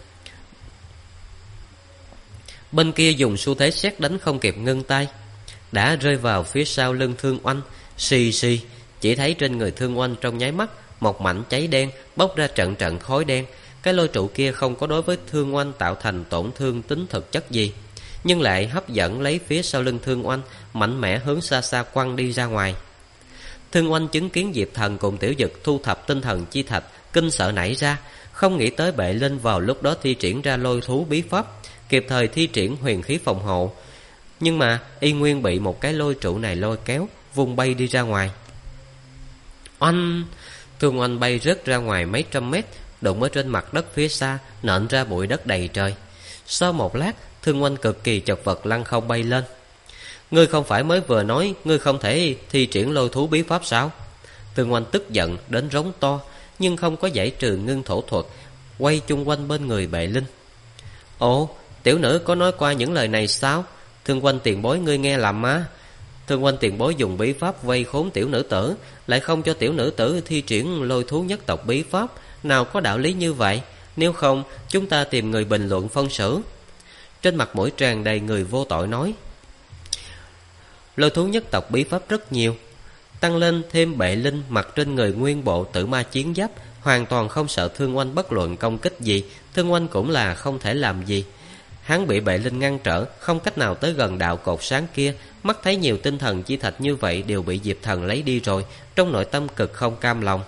bên kia dùng xu thế sét đánh không kịp ngưng tay, đã rơi vào phía sau lưng Thương Oanh. Xì xì, chỉ thấy trên người Thương Oanh trong nháy mắt một mảnh cháy đen, bốc ra trận trận khói đen. Cái lôi trụ kia không có đối với Thương Oanh tạo thành tổn thương tính thực chất gì, nhưng lại hấp dẫn lấy phía sau lưng Thương Oanh, mạnh mẽ hướng xa xa quăng đi ra ngoài. Thương Oanh chứng kiến Diệp Thần cùng Tiểu Dực thu thập tinh thần chi thạch, kinh sợ nảy ra, không nghĩ tới Bệ Linh vào lúc đó thi triển ra lôi thú bí pháp, kịp thời thi triển huyền khí phòng hộ. Nhưng mà y nguyên bị một cái lôi trụ này lôi kéo, vung bay đi ra ngoài. Oanh! Thương Oanh bay rớt ra ngoài mấy trăm mét, đụng ở trên mặt đất phía xa, nện ra bụi đất đầy trời. Sau một lát, Thương Oanh cực kỳ chật vật lăn không bay lên. Ngươi không phải mới vừa nói ngươi không thể thi triển lôi thú bí pháp sao? Thương Oanh tức giận đến rống to, nhưng không có giải trừ ngưng thổ thuật, quay chung quanh bên người Bệ Linh. Ồ, tiểu nữ có nói qua những lời này sao? Thương huynh tiền bối ngươi nghe lầm á. Thương huynh tiền bối dùng bí pháp vây khốn tiểu nữ tử, lại không cho tiểu nữ tử thi triển lôi thú nhất tộc bí pháp, nào có đạo lý như vậy? Nếu không, chúng ta tìm người bình luận phân xử. Trên mặt mũi tràn đầy người vô tội nói. Lôi thú nhất tộc bí pháp rất nhiều, tăng lên thêm bệ linh mặc trên người nguyên bộ tử ma chiến giáp, hoàn toàn không sợ Thương Oanh bất luận công kích gì. Thương Oanh cũng là không thể làm gì. Hắn bị bệ linh ngăn trở, không cách nào tới gần đạo cột sáng kia. Mắt thấy nhiều tinh thần chi thạch như vậy đều bị Diệp Thần lấy đi rồi, trong nội tâm cực không cam lòng.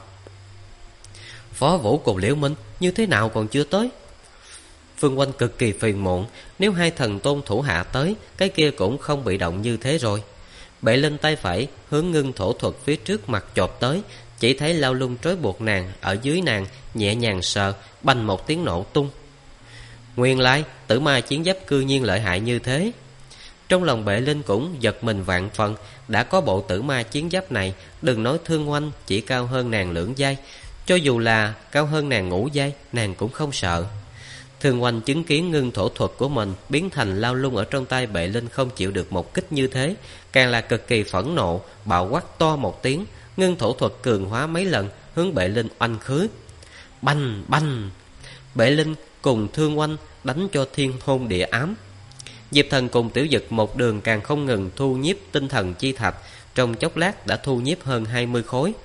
Phó Vũ cùng Liễu Minh như thế nào còn chưa tới? Phương Oanh cực kỳ phiền muộn. Nếu hai thần tôn thủ hạ tới, cái kia cũng không bị động như thế rồi. Bệ linh tay phải hướng ngưng thổ thuật phía trước mặt chộp tới, chỉ thấy lao lung trói buộc nàng ở dưới nàng nhẹ nhàng sờ, bành một tiếng nổ tung. Nguyên lai tử ma chiến giáp cư nhiên lợi hại như thế. Trong lòng bệ linh cũng giật mình vạn phần. Đã có bộ tử ma chiến giáp này, đừng nói Thương Oanh chỉ cao hơn nàng lưỡng giai, cho dù là cao hơn nàng ngũ giai, nàng cũng không sợ. Thương Oanh chứng kiến ngưng thổ thuật của mình biến thành lao lung ở trong tay bệ linh không chịu được một kích như thế, càng là cực kỳ phẫn nộ, bạo quát to một tiếng, ngưng thổ thuật cường hóa mấy lần hướng bệ linh oanh khứ. Bành bành, bệ linh cùng Thương Oanh đánh cho thiên hôn địa ám. Diệp Thần cùng Tiểu Dực một đường càng không ngừng thu nhiếp tinh thần chi thạch, trong chốc lát đã thu nhiếp hơn 20 khối.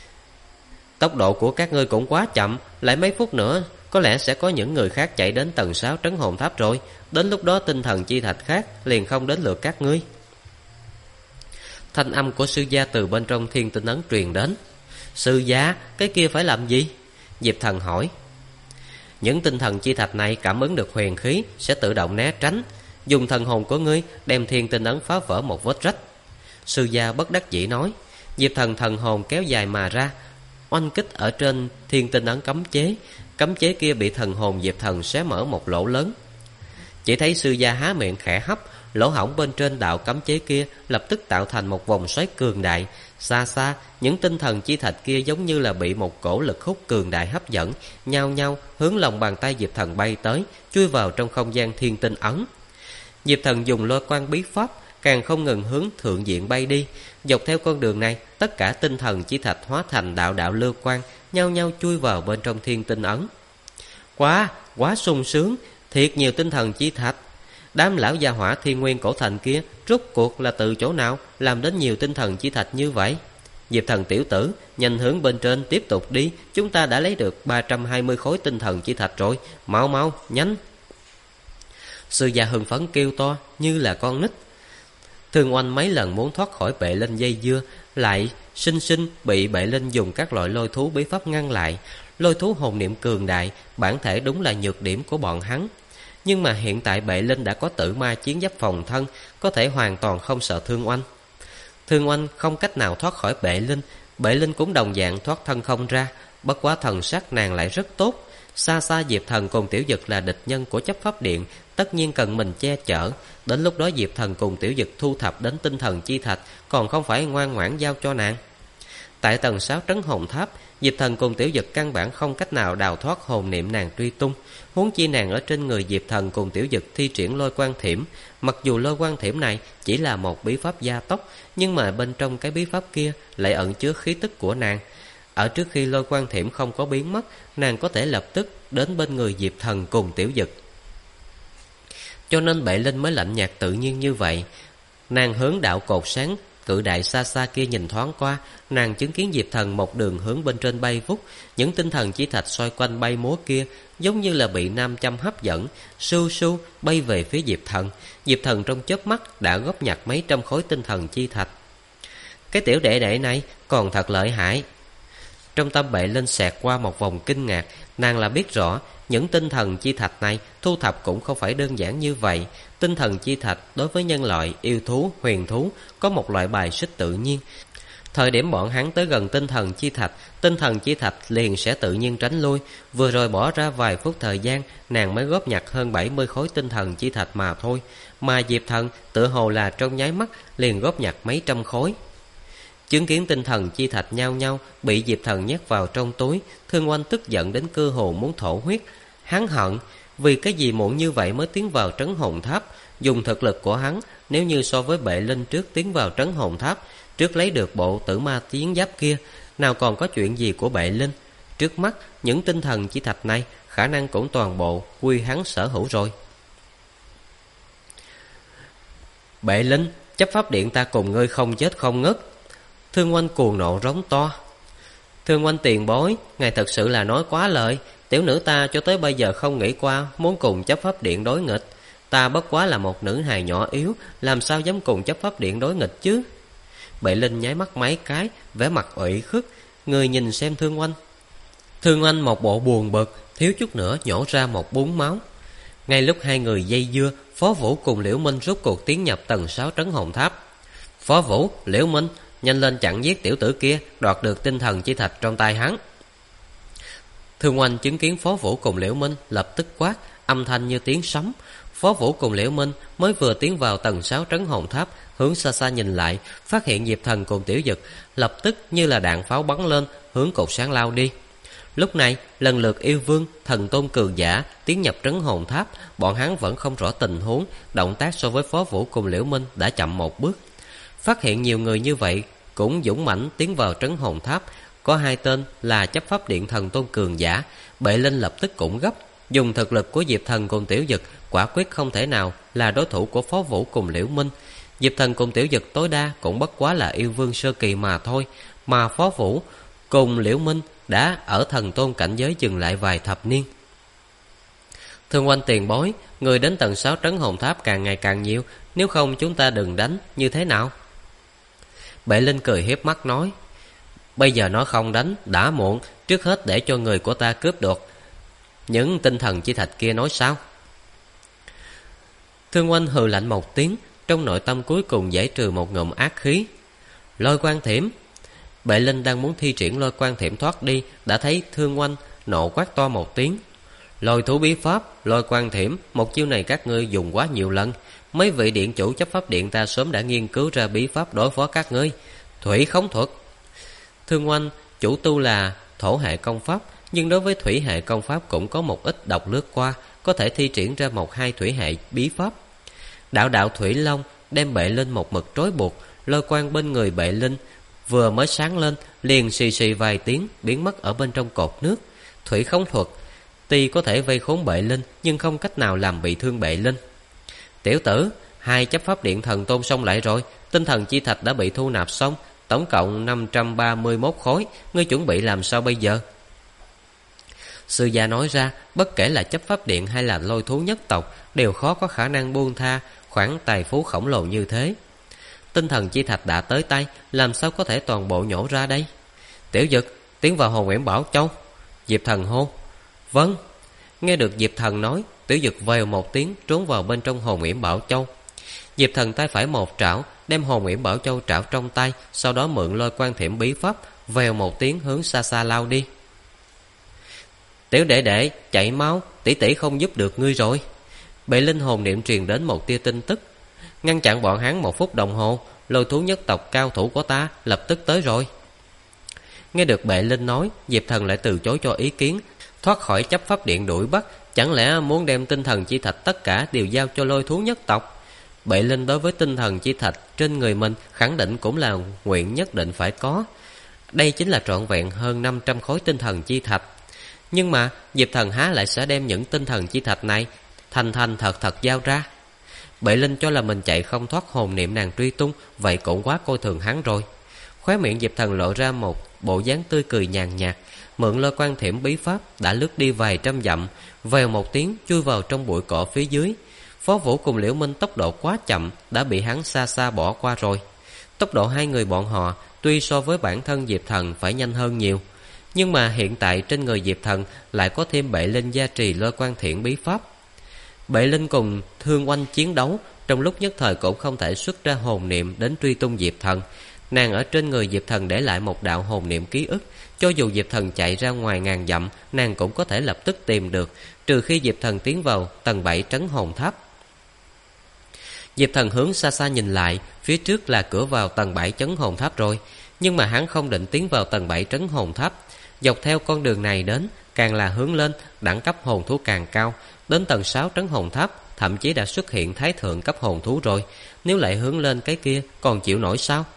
Tốc độ của các ngươi cũng quá chậm, lại mấy phút nữa có lẽ sẽ có những người khác chạy đến tầng 6 trấn hồn tháp rồi. Đến lúc đó tinh thần chi thạch khác liền không đến lượt các ngươi. Thanh âm của sư gia từ bên trong thiên tinh ấn truyền đến. Sư gia, cái kia phải làm gì? Diệp Thần hỏi. Những tinh thần chi thạch này cảm ứng được huyền khí sẽ tự động né tránh. Dùng thần hồn của ngươi đem thiên tinh ấn phá vỡ một vết rách. Sư gia bất đắc dĩ nói. Diệp Thần thần hồn kéo dài mà ra, oanh kích ở trên thiên tinh ấn cấm chế. Cấm chế kia bị thần hồn Diệp Thần xé mở một lỗ lớn. Chỉ thấy sư gia há miệng khẽ hấp, lỗ hổng bên trên đạo cấm chế kia lập tức tạo thành một vòng xoáy cường đại. Xa xa, những tinh thần chi thạch kia giống như là bị một cổ lực hút cường đại hấp dẫn, nhao nhao hướng lòng bàn tay Diệp Thần bay tới, chui vào trong không gian thiên tinh ấn. Diệp Thần dùng lôi quang bí pháp càng không ngừng hướng thượng diện bay đi. Dọc theo con đường này, tất cả tinh thần chi thạch hóa thành đạo đạo lưu quang, nhao nhao chui vào bên trong thiên tinh ấn. Quá sung sướng, thiệt nhiều tinh thần chi thạch. Đám lão gia hỏa thiên nguyên cổ thành kia rốt cuộc là từ chỗ nào làm đến nhiều tinh thần chi thạch như vậy? Diệp Thần tiểu tử, nhanh hướng bên trên tiếp tục đi, chúng ta đã lấy được 320 khối tinh thần chi thạch rồi, mau mau, nhanh. Sư gia hưng phấn kêu to như là con nít. Thương Oanh mấy lần muốn thoát khỏi bệ linh dây dưa, lại sinh sinh bị bệ linh dùng các loại lôi thú bí pháp ngăn lại. Lôi thú hồn niệm cường đại, bản thể đúng là nhược điểm của bọn hắn. Nhưng mà hiện tại bệ linh đã có tử ma chiến giáp phòng thân, có thể hoàn toàn không sợ Thương Oanh. Thương Oanh không cách nào thoát khỏi bệ linh cũng đồng dạng thoát thân không ra. Bất quá thần sắc nàng lại rất tốt. Xa xa Diệp Thần cùng Tiểu Dực là địch nhân của chấp pháp điện, tất nhiên cần mình che chở. Đến lúc đó Diệp Thần cùng Tiểu Dực thu thập đến tinh thần chi thạch, còn không phải ngoan ngoãn giao cho nàng. Tại tầng 6 trấn hồn tháp, Diệp Thần cùng Tiểu Dực căn bản không cách nào đào thoát hồn niệm nàng truy tung. Huống chi nàng ở trên người Diệp Thần cùng Tiểu Dực thi triển lôi quang thiểm. Mặc dù lôi quang thiểm này chỉ là một bí pháp gia tốc, nhưng mà bên trong cái bí pháp kia lại ẩn chứa khí tức của nàng. Ở trước khi lôi quang thiểm không có biến mất, nàng có thể lập tức đến bên người Diệp Thần cùng Tiểu Dực. Cho nên bệ linh mới lạnh nhạt tự nhiên như vậy. Nàng hướng đạo cột sáng cự đại xa xa kia nhìn thoáng qua, nàng chứng kiến Diệp Thần một đường hướng bên trên bay vút. Những tinh thần chi thạch xoay quanh bay múa kia giống như là bị nam châm hấp dẫn, sưu sưu bay về phía Diệp Thần. Diệp Thần trong chớp mắt đã góp nhặt mấy trăm khối tinh thần chi thạch. Cái tiểu đệ đệ này còn thật lợi hại. Trong tâm bệ linh xẹt qua một vòng kinh ngạc. Nàng là biết rõ những tinh thần chi thạch này thu thập cũng không phải đơn giản như vậy. Tinh thần chi thạch đối với nhân loại, yêu thú, huyền thú có một loại bài xích tự nhiên. Thời điểm bọn hắn tới gần tinh thần chi thạch liền sẽ tự nhiên tránh lui. Vừa rồi bỏ ra vài phút thời gian, nàng mới góp nhặt hơn 70 khối tinh thần chi thạch mà thôi. Mà Diệp Thần tự hồ là trong nháy mắt liền góp nhặt mấy trăm khối. Chứng kiến tinh thần chi thạch nhau nhau bị Diệp Thần nhét vào trong túi, Thương Oanh tức giận đến cơ hồ muốn thổ huyết. Hắn hận vì cái gì muộn như vậy mới tiến vào trấn hồn tháp. Dùng thực lực của hắn, nếu như so với bệ linh trước tiến vào trấn hồn tháp, trước lấy được bộ tử ma chiến giáp kia, nào còn có chuyện gì của bệ linh. Trước mắt những tinh thần chi thạch này khả năng cũng toàn bộ quy hắn sở hữu rồi. Bệ linh, Chấp pháp điện ta cùng ngươi không chết không ngất. Thương Oanh cuồng nộ rống to. Thương Oanh tiền bối, ngài thật sự là nói quá lời. Tiểu nữ ta cho tới bây giờ không nghĩ qua muốn cùng chấp pháp điện đối nghịch. Ta bất quá là một nữ hài nhỏ yếu, làm sao dám cùng chấp pháp điện đối nghịch chứ? Bệ Linh nháy mắt mấy cái, vẻ mặt ủy khuất. Người nhìn xem Thương Oanh. Thương Oanh một bộ buồn bực, thiếu chút nữa nhổ ra một búng máu. Ngay lúc hai người dây dưa, Phó Vũ cùng Liễu Minh rút cuộc tiến nhập tầng 6 trấn hồn tháp. Phó Vũ, Liễu Minh, nhanh lên chặn giết tiểu tử kia, đoạt được tinh thần chi thạch trong tay hắn. Thương Oanh chứng kiến Phó Vũ cùng Liễu Minh lập tức quát, âm thanh như tiếng sấm. Phó Vũ cùng Liễu Minh mới vừa tiến vào tầng 6 trấn hồn tháp, hướng xa xa nhìn lại, phát hiện Diệp Thần cùng Tiểu Dực lập tức như là đạn pháo bắn lên, hướng cột sáng lao đi. Lúc này, lần lượt yêu vương, thần tôn cường giả tiến nhập trấn hồn tháp, bọn hắn vẫn không rõ tình huống, động tác so với Phó Vũ cùng Liễu Minh đã chậm một bước. Phát hiện nhiều người như vậy, cũng dũng mãnh tiến vào trấn hồn tháp, có hai tên là chấp pháp điện thần tôn cường giả. Bệ Linh lập tức cũng gấp, dùng thực lực của Diệp Thần cùng Tiểu Dực quả quyết không thể nào là đối thủ của Phó Vũ cùng Liễu Minh. Diệp Thần cùng Tiểu Dực tối đa cũng bất quá là yêu vương sơ kỳ mà thôi, mà Phó Vũ cùng Liễu Minh đã ở thần tôn cảnh giới dừng lại vài thập niên. Thương Oanh tiền bối, người đến tầng 6 trấn hồn tháp càng ngày càng nhiều, nếu không chúng ta đừng đánh, như thế nào? Bệ Linh cười hiếp mắt nói, bây giờ nó không đánh, đã muộn, trước hết để cho người của ta cướp được những tinh thần chi thạch kia nói sao? Thương Oanh hừ lạnh một tiếng, trong nội tâm cuối cùng giải trừ một ngụm ác khí. Lôi quan thiểm. Bệ Linh đang muốn thi triển lôi quan thiểm thoát đi, đã thấy Thương Oanh nộ quát to một tiếng. Lôi thú bí pháp, lôi quan thiểm, một chiêu này các ngươi dùng quá nhiều lần. Mấy vị điện chủ chấp pháp điện ta sớm đã nghiên cứu ra bí pháp đối phó các ngươi. Thủy khống thuật. Thương Oanh chủ tu là thổ hệ công pháp, nhưng đối với thủy hệ công pháp cũng có một ít độc lướt qua, có thể thi triển ra một hai thủy hệ bí pháp. Đạo đạo thủy long đem Bệ Linh một mực trói buộc, lôi quang bên người Bệ Linh vừa mới sáng lên, liền xì xì vài tiếng biến mất ở bên trong cột nước. Thủy khống thuật tuy có thể vây khốn Bệ Linh, nhưng không cách nào làm bị thương Bệ Linh. Tiểu tử, hai chấp pháp điện thần tôn xong lại rồi, tinh thần chi thạch đã bị thu nạp xong, tổng cộng 531 khối, ngươi chuẩn bị làm sao bây giờ? Sư gia nói ra, bất kể là chấp pháp điện hay là lôi thú nhất tộc đều khó có khả năng buông tha khoản tài phú khổng lồ như thế. Tinh thần chi thạch đã tới tay, làm sao có thể toàn bộ nhổ ra đây? Tiểu Dực, tiến vào Hồn Uyển Bảo Châu. Diệp Thần hô. Vâng. Nghe được Diệp Thần nói, Tiểu Dực vèo một tiếng trốn vào bên trong Hồn Uyển Bảo Châu. Diệp Thần tay phải một trảo, đem Hồn Uyển Bảo Châu trảo trong tay, sau đó mượn lôi quan thiểm bí pháp, vèo một tiếng hướng xa xa lao đi. Tiểu đệ đệ, chạy máu, tỷ tỷ không giúp được ngươi rồi. Bệ Linh hồn niệm truyền đến một tia tin tức. Ngăn chặn bọn hắn 1 phút đồng hồ, lôi thú nhất tộc cao thủ của ta lập tức tới rồi. Nghe được Bệ Linh nói, Diệp Thần lại từ chối cho ý kiến, thoát khỏi chấp pháp điện đuổi bắt. Chẳng lẽ muốn đem tinh thần chi thạch tất cả đều giao cho lôi thú nhất tộc? Bệ Linh đối với tinh thần chi thạch trên người mình khẳng định cũng là nguyện nhất định phải có. Đây chính là trọn vẹn hơn 500 khối tinh thần chi thạch. Nhưng mà Diệp Thần há lại sẽ đem những tinh thần chi thạch này thành thật giao ra? Bệ Linh cho là mình chạy không thoát hồn niệm nàng truy tung, vậy cũng quá coi thường hắn rồi. Khóe miệng Diệp Thần lộ ra một bộ dáng tươi cười nhàn nhạt, mượn lôi quan thiểm bí pháp đã lướt đi vài trăm dặm, vèo một tiếng chui vào trong bụi cỏ phía dưới. Phó Vũ cùng Liễu Minh tốc độ quá chậm, đã bị hắn xa xa bỏ qua rồi. Tốc độ hai người bọn họ tuy so với bản thân Diệp Thần phải nhanh hơn nhiều, nhưng mà hiện tại trên người Diệp Thần lại có thêm Bệ Linh gia trì lôi quan thiểm bí pháp. Bệ Linh cùng Thương Oanh chiến đấu, trong lúc nhất thời cũng không thể xuất ra hồn niệm đến truy tung Diệp Thần. Nàng ở trên người Diệp Thần để lại một đạo hồn niệm ký ức, cho dù Diệp Thần chạy ra ngoài ngàn dặm, nàng cũng có thể lập tức tìm được, trừ khi Diệp Thần tiến vào tầng 7 trấn hồn tháp. Diệp Thần hướng xa xa nhìn lại, phía trước là cửa vào tầng 7 trấn hồn tháp rồi, nhưng mà hắn không định tiến vào tầng 7 trấn hồn tháp. Dọc theo con đường này đến, càng là hướng lên, đẳng cấp hồn thú càng cao. Đến tầng 6 trấn hồn tháp, thậm chí đã xuất hiện thái thượng cấp hồn thú rồi. Nếu lại hướng lên cái kia, còn chịu nổi sao?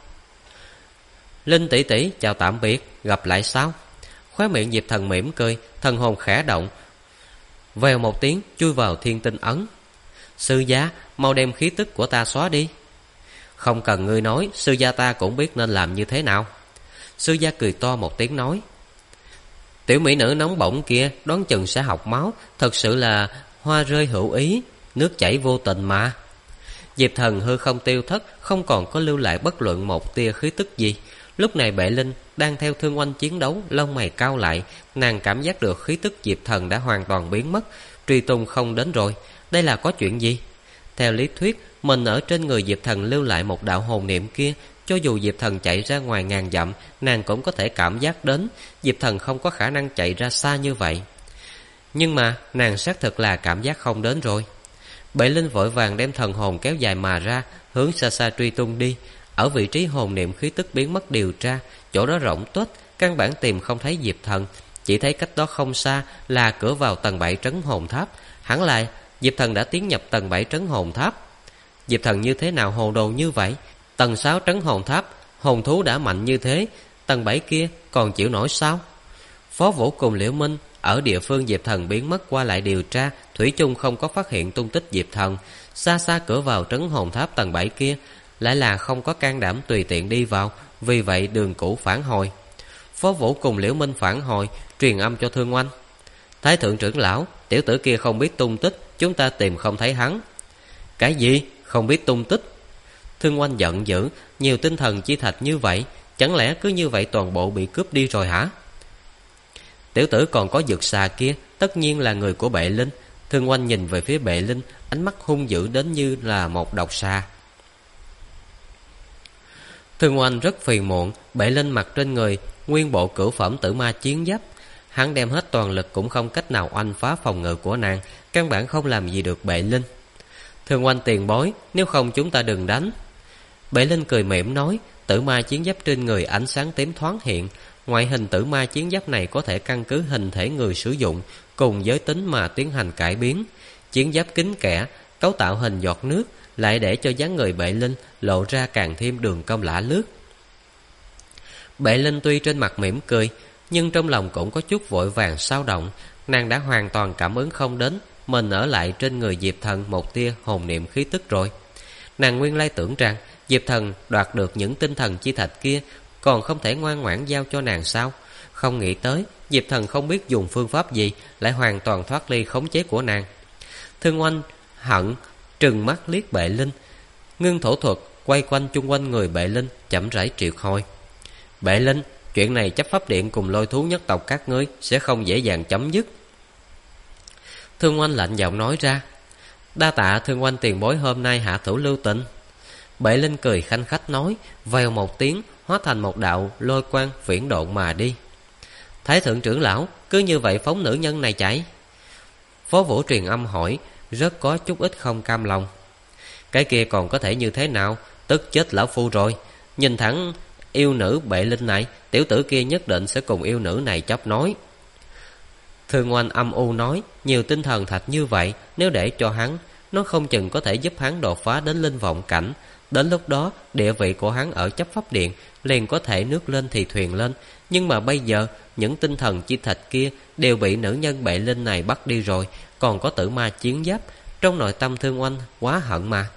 Linh tỷ tỷ, chào tạm biệt, gặp lại sao? Khóe miệng Diệp Thần mỉm cười, thần hồn khẽ động, vèo một tiếng chui vào thiên tinh ấn. Sư giá, mau đem khí tức của ta xóa đi. Không cần ngươi nói, sư gia ta cũng biết nên làm như thế nào. Sư gia cười to một tiếng nói: Tiểu mỹ nữ nóng bỏng kia đoán chừng sẽ học máu. Thật sự là hoa rơi hữu ý, nước chảy vô tình mà. Diệp Thần hư không tiêu thất, không còn có lưu lại bất luận một tia khí tức gì. Lúc này Bệ Linh đang theo Thương Oanh chiến đấu, lông mày cau lại. Nàng cảm giác được khí tức Diệp Thần đã hoàn toàn biến mất, truy tung không đến rồi. Đây là có chuyện gì? Theo lý thuyết, mình ở trên người Diệp Thần lưu lại một đạo hồn niệm kia, cho dù Diệp Thần chạy ra ngoài ngàn dặm, nàng cũng có thể cảm giác đến. Diệp Thần không có khả năng chạy ra xa như vậy. Nhưng mà nàng xác thực là cảm giác không đến rồi. Bệ Linh vội vàng đem thần hồn kéo dài mà ra, hướng xa xa truy tung đi. Ở vị trí hồn niệm khí tức biến mất điều tra, chỗ đó rộng tuếch, căn bản tìm không thấy Diệp Thần. Chỉ thấy cách đó không xa là cửa vào tầng 7 trấn hồn tháp. Hẳn là Diệp Thần đã tiến nhập tầng 7 trấn hồn tháp. Diệp Thần như thế nào hồ đồ như vậy? Tầng 6 trấn hồn tháp, hồn thú đã mạnh như thế, tầng 7 kia còn chịu nổi sao? Phó Vũ cùng Liễu Minh ở địa phương Diệp Thần biến mất qua lại điều tra, thủy chung không có phát hiện tung tích Diệp Thần. Xa xa cửa vào trấn hồn tháp tầng 7 kia lại là không có can đảm tùy tiện đi vào, vì vậy đường cũ phản hồi. Phó Vũ cùng Liễu Minh phản hồi, truyền âm cho Thương Oanh: Thái thượng trưởng lão, tiểu tử kia không biết tung tích, chúng ta tìm không thấy hắn. Cái gì? Không biết tung tích? Thương Oanh giận dữ, nhiều tinh thần chi thạch như vậy, chẳng lẽ cứ như vậy toàn bộ bị cướp đi rồi hả? Tiểu tử còn có dược xà kia, tất nhiên là người của Bệ Linh. Thương Oanh nhìn về phía Bệ Linh, ánh mắt hung dữ đến như là một độc xà. Thương Oanh rất phiền muộn. Bệ Linh mặc trên người nguyên bộ cửu phẩm tử ma chiến giáp, hắn đem hết toàn lực cũng không cách nào oanh phá phòng ngự của nàng, căn bản không làm gì được Bệ Linh. Thương Oanh tiền bối, nếu không chúng ta đừng đánh. Bệ Linh cười mỉm nói. Tử ma chiến giáp trên người ánh sáng tím thoáng hiện. Ngoại hình tử ma chiến giáp này có thể căn cứ hình thể người sử dụng cùng giới tính mà tiến hành cải biến. Chiến giáp kín kẽ, cấu tạo hình giọt nước, lại để cho dáng người Bệ Linh lộ ra càng thêm đường cong lả lướt. Bệ Linh tuy trên mặt mỉm cười, nhưng trong lòng cũng có chút vội vàng xao động. Nàng đã hoàn toàn cảm ứng không đến mình ở lại trên người Diệp Thần một tia hồn niệm khí tức rồi. Nàng nguyên lai tưởng rằng Diệp Thần đoạt được những tinh thần chi thạch kia còn không thể ngoan ngoãn giao cho nàng sao? Không nghĩ tới Diệp Thần không biết dùng phương pháp gì lại hoàn toàn thoát ly khống chế của nàng. Thương Oanh hận trừng mắt liếc Bệ Linh, ngưng thổ thuật quay quanh chung quanh người Bệ Linh, chậm rãi triệt hồi. Bệ Linh, chuyện này chấp pháp điện cùng Lôi thú nhất tộc các ngươi sẽ không dễ dàng chấm dứt. Thương Oanh lạnh giọng nói ra. Đa tạ Thương Oanh tiền bối hôm nay hạ thủ lưu tình. Bệ Linh cười khanh khách nói, vèo một tiếng hóa thành một đạo lôi quang viễn độn mà đi. Thái thượng trưởng lão, cứ như vậy phóng nữ nhân này chạy? Phó Vũ truyền âm hỏi, rất có chút ít không cam lòng. Cái kia còn có thể như thế nào? Tức chết lão phu rồi. Nhìn thẳng yêu nữ Bệ Linh này, tiểu tử kia nhất định sẽ cùng yêu nữ này chấp nối. Thương Oanh âm u nói, nhiều tinh thần thạch như vậy, nếu để cho hắn, nó không chừng có thể giúp hắn đột phá đến linh vọng cảnh. Đến lúc đó, địa vị của hắn ở chấp pháp điện liền có thể nước lên thì thuyền lên. Nhưng mà bây giờ, những tinh thần chi thạch kia đều bị nữ nhân Bệ Linh này bắt đi rồi, còn có tử ma chiến giáp. Trong nội tâm Thương Oanh quá hận mà.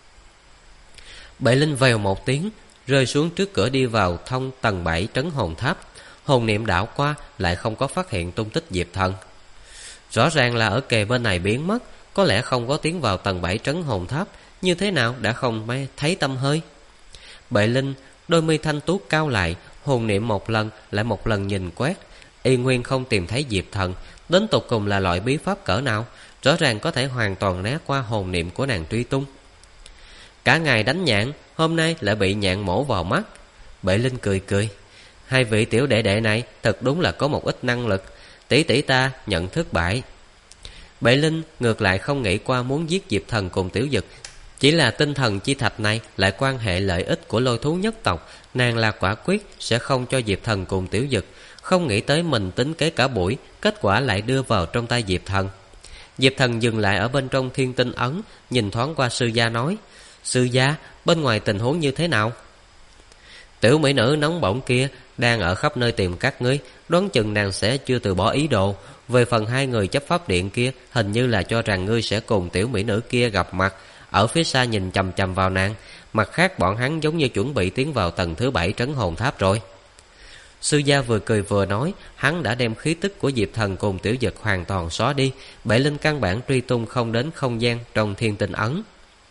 Bệ Linh vèo một tiếng, rơi xuống trước cửa đi vào thông tầng 7 trấn hồn tháp. Hồn niệm đảo qua lại không có phát hiện tung tích Diệp Thần. Rõ ràng là ở kề bên này biến mất, có lẽ không có tiến vào tầng 7 trấn hồn tháp, như thế nào đã không thấy tâm hơi. Bệ Linh đôi mi thanh tú cao lại, hồn niệm một lần lại một lần nhìn quét, y nguyên không tìm thấy Diệp Thần. Đến tục cùng là loại bí pháp cỡ nào, rõ ràng có thể hoàn toàn né qua hồn niệm của nàng truy tung. Cả ngày đánh nhạn, hôm nay lại bị nhạn mổ vào mắt. Bệ Linh cười cười. Hai vị tiểu đệ đệ này thật đúng là có một ít năng lực, tỷ tỷ ta nhận thất bại. Bệ Linh ngược lại không nghĩ qua muốn giết Diệp Thần cùng Tiểu Dực, chỉ là tinh thần chi thạch này lại quan hệ lợi ích của Lôi thú nhất tộc, nàng là quả quyết sẽ không cho Diệp Thần cùng Tiểu Dực. Không nghĩ tới mình tính kế cả buổi, kết quả lại đưa vào trong tay Diệp Thần. Diệp Thần dừng lại ở bên trong thiên tinh ấn, nhìn thoáng qua sư gia nói, sư gia, bên ngoài tình huống như thế nào? Tiểu mỹ nữ nóng bỏng kia đang ở khắp nơi tìm các ngươi, đoán chừng nàng sẽ chưa từ bỏ ý đồ. Về phần hai người chấp pháp điện kia, hình như là cho rằng ngươi sẽ cùng tiểu mỹ nữ kia gặp mặt, ở phía xa nhìn chằm chằm vào nàng. Mặt khác bọn hắn giống như chuẩn bị tiến vào tầng thứ 7 trấn hồn tháp rồi. Sư gia vừa cười vừa nói, hắn đã đem khí tức của Diệp Thần cùng Tiểu Dực hoàn toàn xóa đi, Bệ Linh căn bản truy tung không đến không gian trong thiên tinh ấn.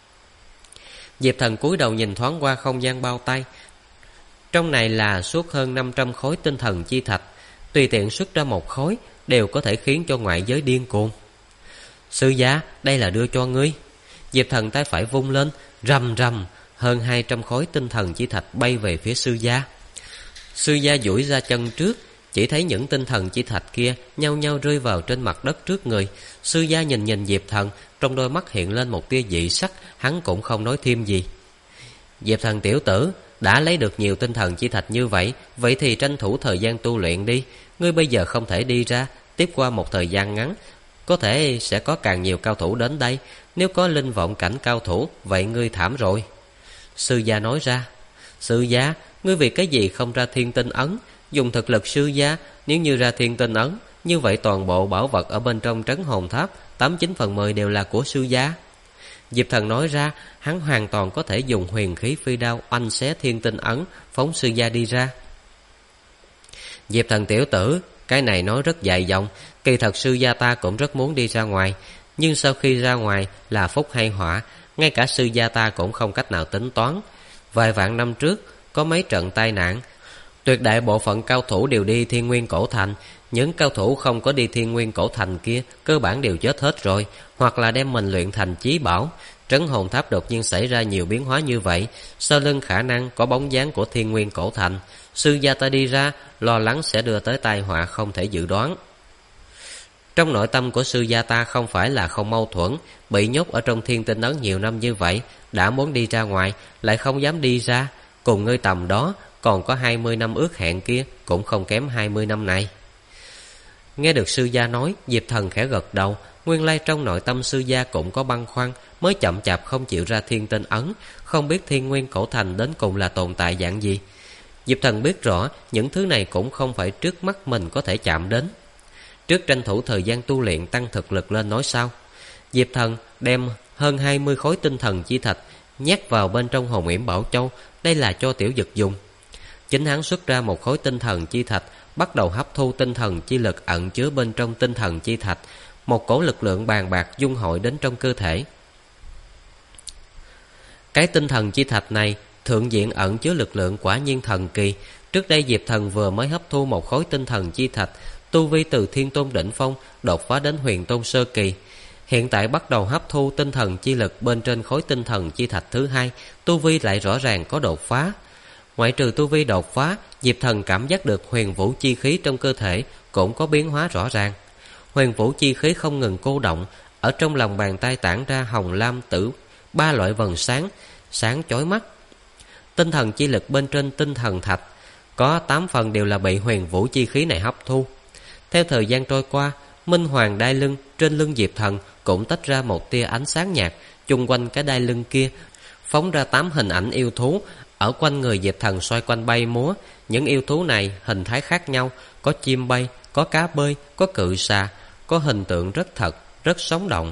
Diệp Thần cúi đầu nhìn thoáng qua không gian bao tay. Trong này là suốt hơn 500 khối tinh thần chi thạch, tùy tiện xuất ra một khối đều có thể khiến cho ngoại giới điên cuồng. Sư gia, đây là đưa cho ngươi. Diệp Thần tay phải vung lên, rầm rầm, hơn 200 khối tinh thần chi thạch bay về phía sư gia. Sư gia duỗi ra chân trước, chỉ thấy những tinh thần chi thạch kia nhau nhau rơi vào trên mặt đất trước người. Sư gia nhìn nhìn Diệp Thần, trong đôi mắt hiện lên một tia dị sắc, hắn cũng không nói thêm gì. Diệp Thần tiểu tử, đã lấy được nhiều tinh thần chi thạch như vậy, vậy thì tranh thủ thời gian tu luyện đi. Ngươi bây giờ không thể đi ra, tiếp qua một thời gian ngắn có thể sẽ có càng nhiều cao thủ đến đây. Nếu có linh vọng cảnh cao thủ, vậy ngươi thảm rồi. Sư gia nói ra. Sư gia, ngươi vì cái gì không ra thiên tinh ấn? Dùng thực lực sư gia, nếu như ra thiên tinh ấn, như vậy toàn bộ bảo vật ở bên trong trấn hồn tháp 89/10 đều là của sư gia. Diệp Thần nói ra, hắn hoàn toàn có thể dùng huyền khí phi đao oanh xé thiên tinh ấn, phóng sư gia đi ra. Diệp Thần tiểu tử, cái này nói rất dài dòng. Kỳ thật sư gia ta cũng rất muốn đi ra ngoài, nhưng sau khi ra ngoài là phúc hay họa, ngay cả sư gia ta cũng không cách nào tính toán. Vài vạn năm trước có mấy trận tai nạn, tuyệt đại bộ phận cao thủ đều đi Thiên Nguyên Cổ Thành. Những cao thủ không có đi Thiên Nguyên Cổ Thành kia cơ bản đều chết hết rồi, hoặc là đem mình luyện thành chí bảo. Trấn hồn tháp đột nhiên xảy ra nhiều biến hóa như vậy, sau lưng khả năng có bóng dáng của Thiên Nguyên Cổ Thành. Sư gia ta đi ra, lo lắng sẽ đưa tới tai họa không thể dự đoán. Trong nội tâm của sư gia ta không phải là không mâu thuẫn, bị nhốt ở trong thiên tinh ấn nhiều năm như vậy, đã muốn đi ra ngoài lại không dám đi ra. Cùng ngươi tầm đó còn có 20 năm ước hẹn kia, cũng không kém 20 năm này. Nghe được sư gia nói, Diệp Thần khẽ gật đầu. Nguyên lai trong nội tâm sư gia cũng có băn khoăn, mới chậm chạp không chịu ra thiên tinh ấn, không biết Thiên Nguyên Cổ Thành đến cùng là tồn tại dạng gì. Diệp Thần biết rõ những thứ này cũng không phải trước mắt mình có thể chạm đến. Trước tranh thủ thời gian tu luyện tăng thực lực lên nói sau. Diệp Thần đem hơn 20 khối tinh thần chi thạch nhét vào bên trong hồn yểm bảo châu, đây là cho Tiểu Dực dùng. Chính hắn xuất ra một khối tinh thần chi thạch, bắt đầu hấp thu tinh thần chi lực ẩn chứa bên trong tinh thần chi thạch. Một cổ lực lượng bàn bạc dung hội đến trong cơ thể. Cái tinh thần chi thạch này thượng diện ẩn chứa lực lượng quả nhiên thần kỳ. Trước đây Diệp Thần vừa mới hấp thu một khối tinh thần chi thạch, tu vi từ Thiên Tôn đỉnh phong đột phá đến Huyền Tôn sơ kỳ. Hiện tại bắt đầu hấp thu tinh thần chi lực bên trên khối tinh thần chi thạch thứ hai, tu vi lại rõ ràng có đột phá. Ngoại trừ tu vi đột phá, Diệp Thần cảm giác được huyền vũ chi khí trong cơ thể cũng có biến hóa rõ ràng. Huyền vũ chi khí không ngừng cô động, ở trong lòng bàn tay tản ra hồng, lam, tử, 3 loại vầng sáng, sáng chói mắt. Tinh thần chi lực bên trên tinh thần thạch có 8 phần đều là bị huyền vũ chi khí này hấp thu. Theo thời gian trôi qua, Minh Hoàng đai lưng trên lưng Diệp Thần cũng tách ra một tia ánh sáng nhạt, chung quanh cái đai lưng kia phóng ra 8 hình ảnh yêu thú, ở quanh người Diệp Thần xoay quanh bay múa. Những yêu thú này hình thái khác nhau, có chim bay, có cá bơi, có cự xà, có hình tượng rất thật, rất sống động.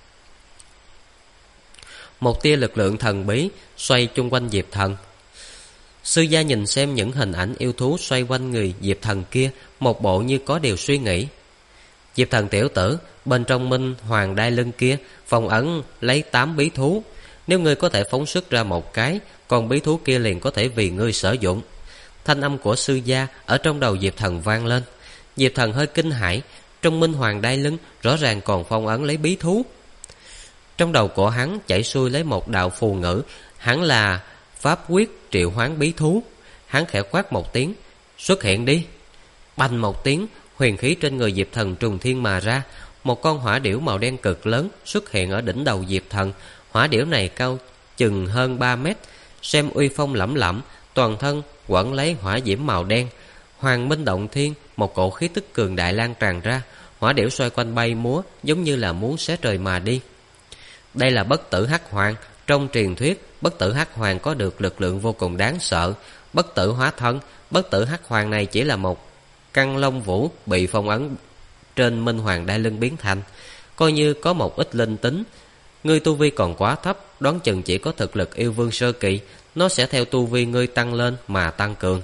Một tia lực lượng thần bí xoay chung quanh Diệp Thần. Sư gia nhìn xem những hình ảnh yêu thú xoay quanh người Diệp Thần kia, một bộ như có điều suy nghĩ. Diệp Thần tiểu tử, bên trong Minh Hoàng đai lưng kia phong ấn lấy 8 bí thú. Nếu ngươi có thể phóng xuất ra một cái, còn bí thú kia liền có thể vì ngươi sử dụng. Thanh âm của sư gia ở trong đầu Diệp Thần vang lên. Diệp Thần hơi kinh hãi, trong Minh Hoàng đai lưng rõ ràng còn phong ấn lấy bí thú. Trong đầu của hắn chảy xuôi lấy một đạo phù ngữ, hẳn là pháp quyết triệu hoán bí thú. Hắn khẽ quát một tiếng, xuất hiện đi. Bành một tiếng, huyền khí trên người Diệp Thần trùng thiên mà ra. Một con hỏa điểu màu đen cực lớn xuất hiện ở đỉnh đầu Diệp Thần. Hỏa điểu này cao chừng hơn 3 mét, xem uy phong lẫm lẫm, toàn thân quẩn lấy hỏa diễm màu đen. Hoàng minh động thiên, một cổ khí tức cường đại lan tràn ra. Hỏa điểu xoay quanh bay múa, giống như là muốn xé trời mà đi. Đây là bất tử hắc hoàng. Trong truyền thuyết, bất tử hắc hoàng có được lực lượng vô cùng đáng sợ. Bất tử hóa thân, bất tử hắc hoàng này chỉ là một căn lông vũ bị phong ấn trên Minh Hoàng đai lưng biến thành. Coi như có một ít linh tính, Ngươi tu vi còn quá thấp, đoán chừng chỉ có thực lực yêu vương sơ kỳ, nó sẽ theo tu vi ngươi tăng lên mà tăng cường.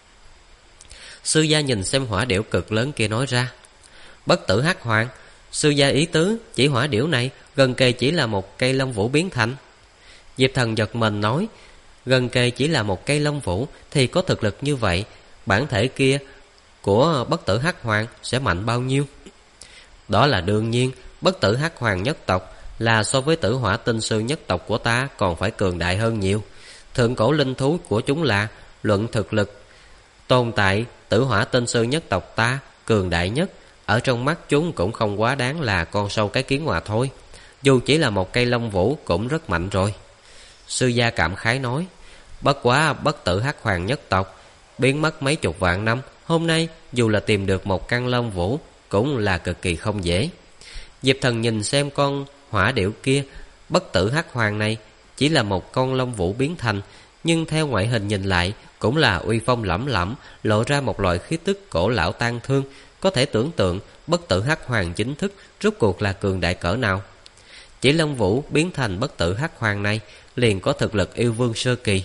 Sư gia nhìn xem hỏa điểu cực lớn kia nói ra. Bất tử hắc hoàng, sư gia ý tứ chỉ hỏa điểu này gần kề chỉ là một cây lông vũ biến thành. Diệp Thần giật mình nói, gần kề chỉ là một cây lông vũ thì có thực lực như vậy, bản thể kia của bất tử hắc hoàng sẽ mạnh bao nhiêu? Đó là đương nhiên, bất tử hắc hoàng nhất tộc là so với tử hỏa tinh sư nhất tộc của ta còn phải cường đại hơn nhiều. Thượng cổ linh thú của chúng là luận thực lực tồn tại, tử hỏa tinh sư nhất tộc ta cường đại nhất. Ở trong mắt chúng cũng không quá đáng là con sâu cái kiến mà thôi. Dù chỉ là một cây lông vũ cũng rất mạnh rồi. Sư gia cảm khái nói, bất quá bất tử hắc hoàng nhất tộc biến mất mấy chục vạn năm, hôm nay dù là tìm được một căn lông vũ cũng là cực kỳ không dễ. Diệp Thần nhìn xem con hỏa điểu kia, bất tử hắc hoàng này chỉ là một con lông vũ biến thành, nhưng theo ngoại hình nhìn lại cũng là uy phong lẫm lẫm, lộ ra một loại khí tức cổ lão tang thương. Có thể tưởng tượng bất tử hắc hoàng chính thức rốt cuộc là cường đại cỡ nào. Chỉ lông vũ biến thành bất tử hắc hoàng này liền có thực lực yêu vương sơ kỳ.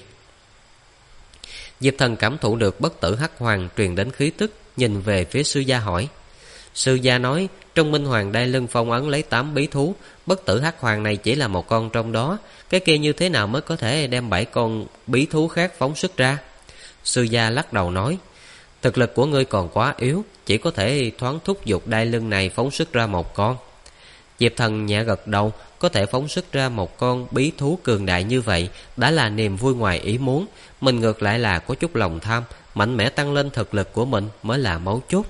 Diệp Thần cảm thụ được bất tử hắc hoàng truyền đến khí tức, nhìn về phía sư gia hỏi. Sư gia nói, trong Minh Hoàng Đai Lưng phong ấn lấy 8 bí thú, bất tử hắc hoàng này chỉ là một con trong đó. Cái kia như thế nào mới có thể đem 7 con bí thú khác phóng xuất ra? Sư gia lắc đầu nói, thực lực của ngươi còn quá yếu, chỉ có thể thoáng thúc giục đai lưng này phóng xuất ra một con. Diệp Thần nhẹ gật đầu, có thể phóng xuất ra một con bí thú cường đại như vậy đã là niềm vui ngoài ý muốn. Mình ngược lại là có chút lòng tham, mạnh mẽ tăng lên thực lực của mình mới là mấu chốt.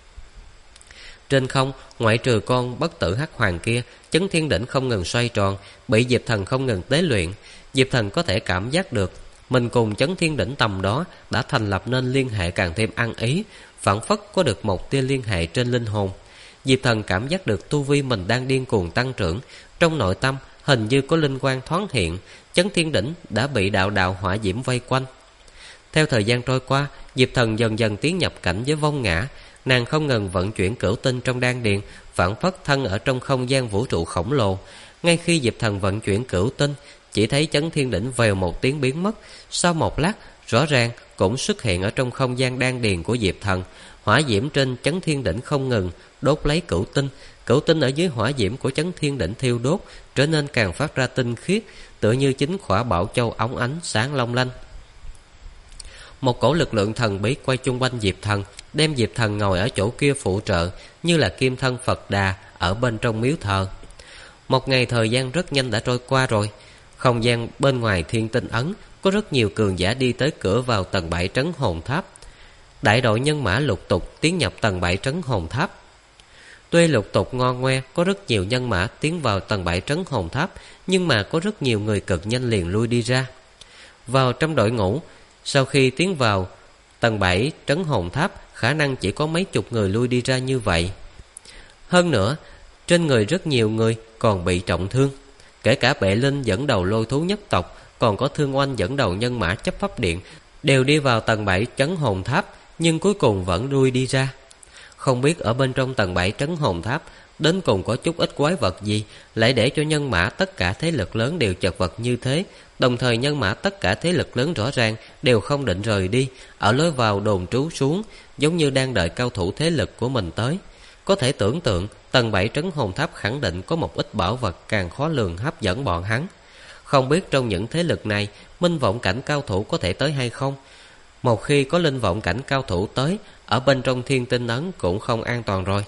Trên không, ngoại trừ con bất tử hắc hoàng kia, chấn thiên đỉnh không ngừng xoay tròn, bị Diệp Thần không ngừng tế luyện. Diệp Thần có thể cảm giác được mình cùng chấn thiên đỉnh tầm đó đã thành lập nên liên hệ càng thêm ăn ý, phảng phất có được một tia liên hệ trên linh hồn. Diệp Thần cảm giác được tu vi mình đang điên cuồng tăng trưởng, trong nội tâm hình như có linh quang thoáng hiện, chấn thiên đỉnh đã bị đạo đạo hỏa diễm vây quanh. Theo thời gian trôi qua, Diệp Thần dần dần tiến nhập cảnh giới vong ngã. Nàng không ngừng vận chuyển cửu tinh trong đan điền, phảng phất thân ở trong không gian vũ trụ khổng lồ. Ngay khi Diệp Thần vận chuyển cửu tinh, chỉ thấy chấn thiên đỉnh vèo một tiếng biến mất. Sau một lát, rõ ràng cũng xuất hiện ở trong không gian đan điền của Diệp Thần. Hỏa diễm trên chấn thiên đỉnh không ngừng đốt lấy cửu tinh. Cửu tinh ở dưới hỏa diễm của chấn thiên đỉnh thiêu đốt, trở nên càng phát ra tinh khiết, tựa như chính khỏa bảo châu óng ánh sáng long lanh. Một cổ lực lượng thần bí quay chung quanh Diệp Thần, đem Diệp Thần ngồi ở chỗ kia phụ trợ, như là kim thân Phật Đà ở bên trong miếu thờ. Một ngày thời gian rất nhanh đã trôi qua rồi. Không gian bên ngoài thiên tinh ấn có rất nhiều cường giả đi tới cửa vào tầng 7 trấn hồn tháp. Đại đội nhân mã lục tục tiến nhập tầng 7 trấn hồn tháp. Tuy lục tục ngon ngoe có rất nhiều nhân mã tiến vào tầng 7 trấn hồn tháp, nhưng mà có rất nhiều người cực nhanh liền lui đi ra. Vào trong đội ngũ, sau khi tiến vào tầng 7 trấn hồn tháp, khả năng chỉ có mấy chục người lui đi ra như vậy. Hơn nữa, trên người rất nhiều người còn bị trọng thương. Kể cả Bệ Linh dẫn đầu lôi thú nhất tộc, còn có Thương Oanh dẫn đầu nhân mã chấp pháp điện, đều đi vào tầng 7 trấn hồn tháp, nhưng cuối cùng vẫn lui đi ra. Không biết ở bên trong tầng 7 trấn hồn tháp đến cùng có chút ít quái vật gì lại để cho nhân mã tất cả thế lực lớn đều chật vật như thế. Đồng thời nhân mã tất cả thế lực lớn rõ ràng đều không định rời đi, ở lối vào đồn trú xuống, giống như đang đợi cao thủ thế lực của mình tới. Có thể tưởng tượng tầng 7 trấn hồn tháp khẳng định có một ít bảo vật càng khó lường hấp dẫn bọn hắn. Không biết trong những thế lực này minh vọng cảnh cao thủ có thể tới hay không. Một khi có linh vọng cảnh cao thủ tới, ở bên trong thiên tinh ấn cũng không an toàn rồi.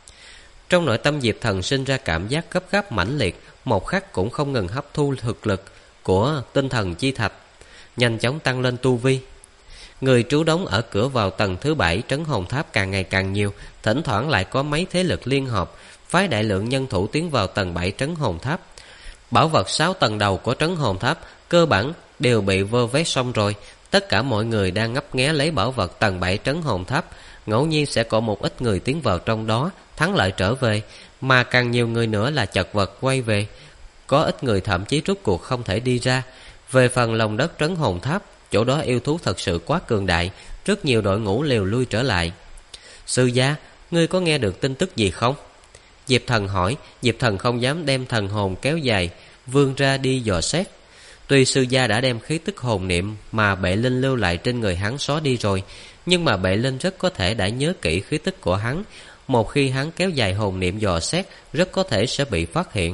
Trong nội tâm Diệp Thần sinh ra cảm giác gấp gáp mãnh liệt, một khắc cũng không ngừng hấp thu thực lực của tinh thần chi thạch, nhanh chóng tăng lên tu vi. Người trú đóng ở cửa vào tầng thứ 7 trấn hồn tháp càng ngày càng nhiều, thỉnh thoảng lại có mấy thế lực liên hợp phái đại lượng nhân thủ tiến vào tầng 7 trấn hồn tháp. Bảo vật 6 tầng đầu của trấn hồn tháp cơ bản đều bị vơ vét xong rồi. Tất cả mọi người đang ngấp nghé lấy bảo vật tầng 7 trấn hồn tháp. Ngẫu nhiên sẽ có một ít người tiến vào trong đó, thắng lợi trở về, mà càng nhiều người nữa là chật vật quay về. Có ít người thậm chí rút cuộc không thể đi ra. Về phần lòng đất trấn hồn tháp, chỗ đó yêu thú thật sự quá cường đại, rất nhiều đội ngũ liều lui trở lại. Sư gia, ngươi có nghe được tin tức gì không? Diệp Thần hỏi. Diệp Thần không dám đem thần hồn kéo dài, vươn ra đi dò xét. Tuy sư gia đã đem khí tức hồn niệm mà Bệ Linh lưu lại trên người hắn xóa đi rồi, nhưng mà Bệ Linh rất có thể đã nhớ kỹ khí tức của hắn. Một khi hắn kéo dài hồn niệm dò xét, rất có thể sẽ bị phát hiện.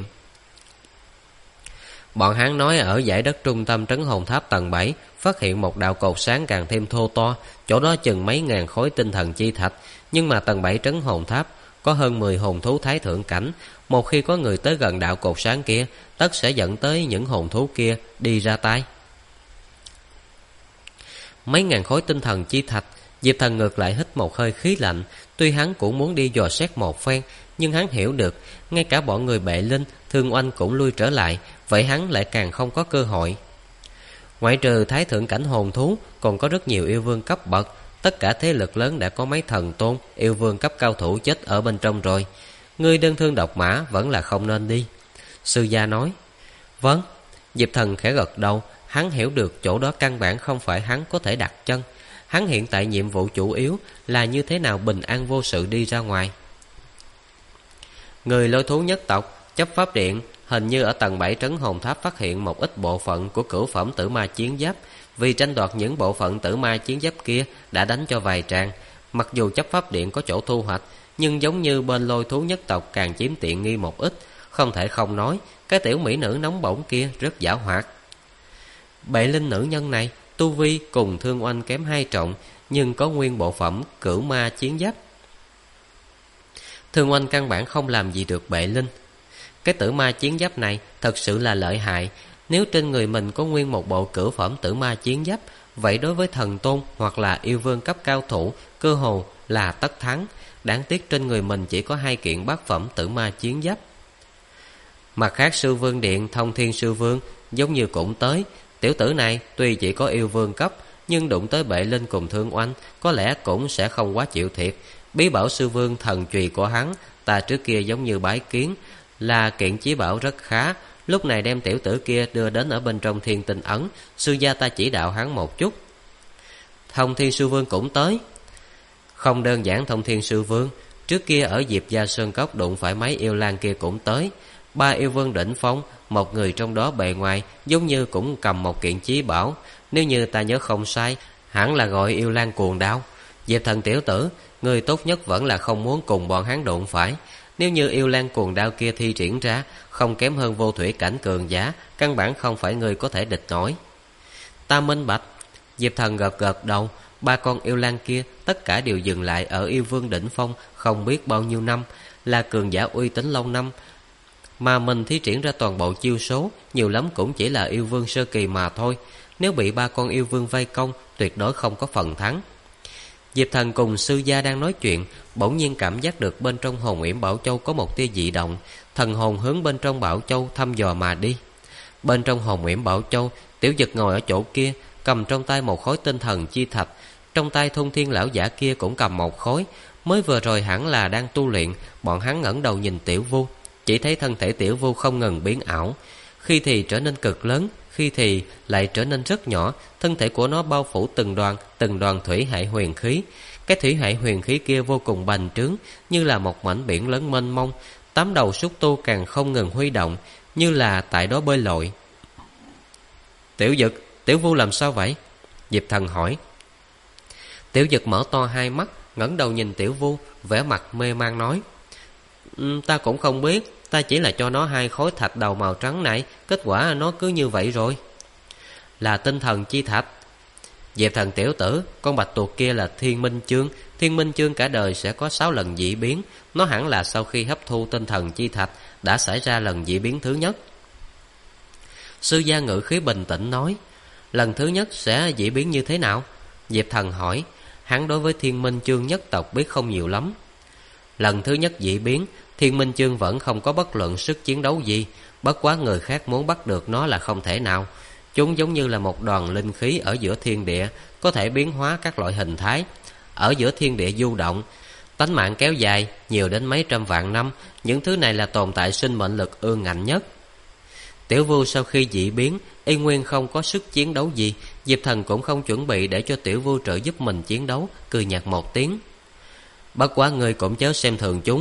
Bọn hắn nói ở dãy đất trung tâm trấn hồn tháp tầng 7 phát hiện một đạo cột sáng càng thêm thô to, chỗ đó chừng mấy ngàn khối tinh thần chi thạch. Nhưng mà tầng 7 trấn hồn tháp có hơn 10 hồn thú thái thượng cảnh. Một khi có người tới gần đạo cột sáng kia, tất sẽ dẫn tới những hồn thú kia đi ra tay. Mấy ngàn khối tinh thần chi thạch, Diệp Thần ngược lại hít một hơi khí lạnh. Tuy hắn cũng muốn đi dò xét một phen, nhưng hắn hiểu được ngay cả bọn người Bệ Linh, Thương Oanh cũng lui trở lại, vậy hắn lại càng không có cơ hội. Ngoại trừ thái thượng cảnh hồn thú, còn có rất nhiều yêu vương cấp bậc. Tất cả thế lực lớn đã có mấy thần tôn, yêu vương cấp cao thủ chết ở bên trong rồi. Ngươi đơn thương độc mã vẫn là không nên đi. Sư gia nói. Vâng. Diệp Thần khẽ gật đầu. Hắn hiểu được chỗ đó căn bản không phải hắn có thể đặt chân. Hắn hiện tại nhiệm vụ chủ yếu là như thế nào bình an vô sự đi ra ngoài. Người Lôi Thú nhất tộc, chấp pháp điện, hình như ở tầng 7 trấn hồn tháp phát hiện một ít bộ phận của cửu phẩm tử ma chiến giáp. Vì tranh đoạt những bộ phận tử ma chiến giáp kia đã đánh cho vài tràng. Mặc dù chấp pháp điện có chỗ thu hoạch, nhưng giống như bên Lôi Thú nhất tộc càng chiếm tiện nghi một ít. Không thể không nói, cái tiểu mỹ nữ nóng bỏng kia rất giảo hoạt. Bệ Linh nữ nhân này tu vi cùng Thương Oanh kém 2 trọng, nhưng có nguyên bộ phẩm cửu ma chiến giáp. Thương Oanh căn bản không làm gì được Bệ Linh. Cái tử ma chiến giáp này thật sự là lợi hại. Nếu trên người mình có nguyên một bộ cửu phẩm tử ma chiến giáp, vậy đối với thần tôn hoặc là yêu vương cấp cao thủ, cơ hồ là tất thắng. Đáng tiếc trên người mình chỉ có 2 kiện bát phẩm tử ma chiến giáp. Mặt khác, Sư Vương Điện Thông Thiên Sư Vương giống như cũng tới. Tiểu tử này tuy chỉ có yêu vương cấp, nhưng đụng tới Bệ Linh cùng Thương Oanh, có lẽ cũng sẽ không quá chịu thiệt. Bí bảo Sư Vương thần trùy của hắn, ta trước kia giống như bái kiến, là kiện chí bảo rất khá. Lúc này đem tiểu tử kia đưa đến ở bên trong Thiên Tinh Ấn, sư gia ta chỉ đạo hắn một chút. Thông Thiên Sư Vương cũng tới. Không đơn giản Thông Thiên Sư Vương, trước kia ở Diệp Gia Sơn Cốc đụng phải mấy yêu lang kia cũng tới. 3 yêu vương đỉnh phong, một người trong đó bề ngoài giống như cũng cầm một kiện chí bảo. Nếu như ta nhớ không sai, hẳn là gọi yêu lang cuồng đao. Diệp Thần tiểu tử, người tốt nhất vẫn là không muốn cùng bọn hắn đụng phải. Nếu như yêu lang cuồng đao kia thi triển ra, không kém hơn vô thủy cảnh cường giả, căn bản không phải người có thể địch nổi. Ta minh bạch. Diệp Thần gật gật đầu. 3 con yêu lang kia tất cả đều dừng lại ở yêu vương đỉnh phong không biết bao nhiêu năm, là cường giả uy tín lâu năm. Mà mình thi triển ra toàn bộ chiêu số, nhiều lắm cũng chỉ là yêu vương sơ kỳ mà thôi. Nếu bị 3 con yêu vương vây công, tuyệt đối không có phần thắng. Diệp Thần cùng sư gia đang nói chuyện, bỗng nhiên cảm giác được bên trong hồn yểm Bảo Châu có một tia dị động. Thần hồn hướng bên trong Bảo Châu thăm dò mà đi. Bên trong hồn yểm Bảo Châu, Tiểu Dực ngồi ở chỗ kia, cầm trong tay một khối tinh thần chi thạch. Trong tay Thôn Thiên lão giả kia cũng cầm một khối. Mới vừa rồi hẳn là đang tu luyện. Bọn hắn ngẩng đầu nhìn Tiểu Vu, chỉ thấy thân thể Tiểu Vu không ngừng biến ảo, khi thì trở nên cực lớn, khi thì lại trở nên rất nhỏ. Thân thể của nó bao phủ từng đoàn thủy hải huyền khí. Cái thủy hải huyền khí kia vô cùng bành trướng, như là một mảnh biển lớn mênh mông. 8 đầu xúc tu càng không ngừng huy động, như là tại đó bơi lội. Tiểu Dực, Tiểu Vu làm sao vậy? Diệp Thần hỏi. Tiểu Dực mở to hai mắt, ngẩng đầu nhìn Tiểu Vu, vẻ mặt mê man nói: ta cũng không biết, ta chỉ là cho nó 2 khối thạch đầu màu trắng này, kết quả nó cứ như vậy rồi. Là tinh thần chi thạch. Diệp Thần tiểu tử, con bạch tuộc kia là Thiên Minh Chương. Thiên Minh Chương cả đời sẽ có 6 lần dị biến. Nó hẳn là sau khi hấp thu tinh thần chi thạch đã xảy ra lần dị biến thứ nhất. Sư gia ngữ khí bình tĩnh nói: lần thứ nhất sẽ dị biến như thế nào? Diệp Thần hỏi. Hắn đối với Thiên Minh Chương nhất tộc biết không nhiều lắm. Lần thứ nhất dị biến, Thiên Minh Chương vẫn không có bất luận sức chiến đấu gì. Bất quá người khác muốn bắt được nó là không thể nào. Chúng giống như là một đoàn linh khí ở giữa thiên địa, có thể biến hóa các loại hình thái, ở giữa thiên địa du động. Tánh mạng kéo dài, nhiều đến mấy trăm vạn năm. Những thứ này là tồn tại sinh mệnh lực ương ngạnh nhất. Tiểu Vu sau khi dị biến, y nguyên không có sức chiến đấu gì. Diệp Thần cũng không chuẩn bị để cho Tiểu Vu trợ giúp mình chiến đấu, cười nhạt một tiếng. Bất quá người cũng chớ xem thường chúng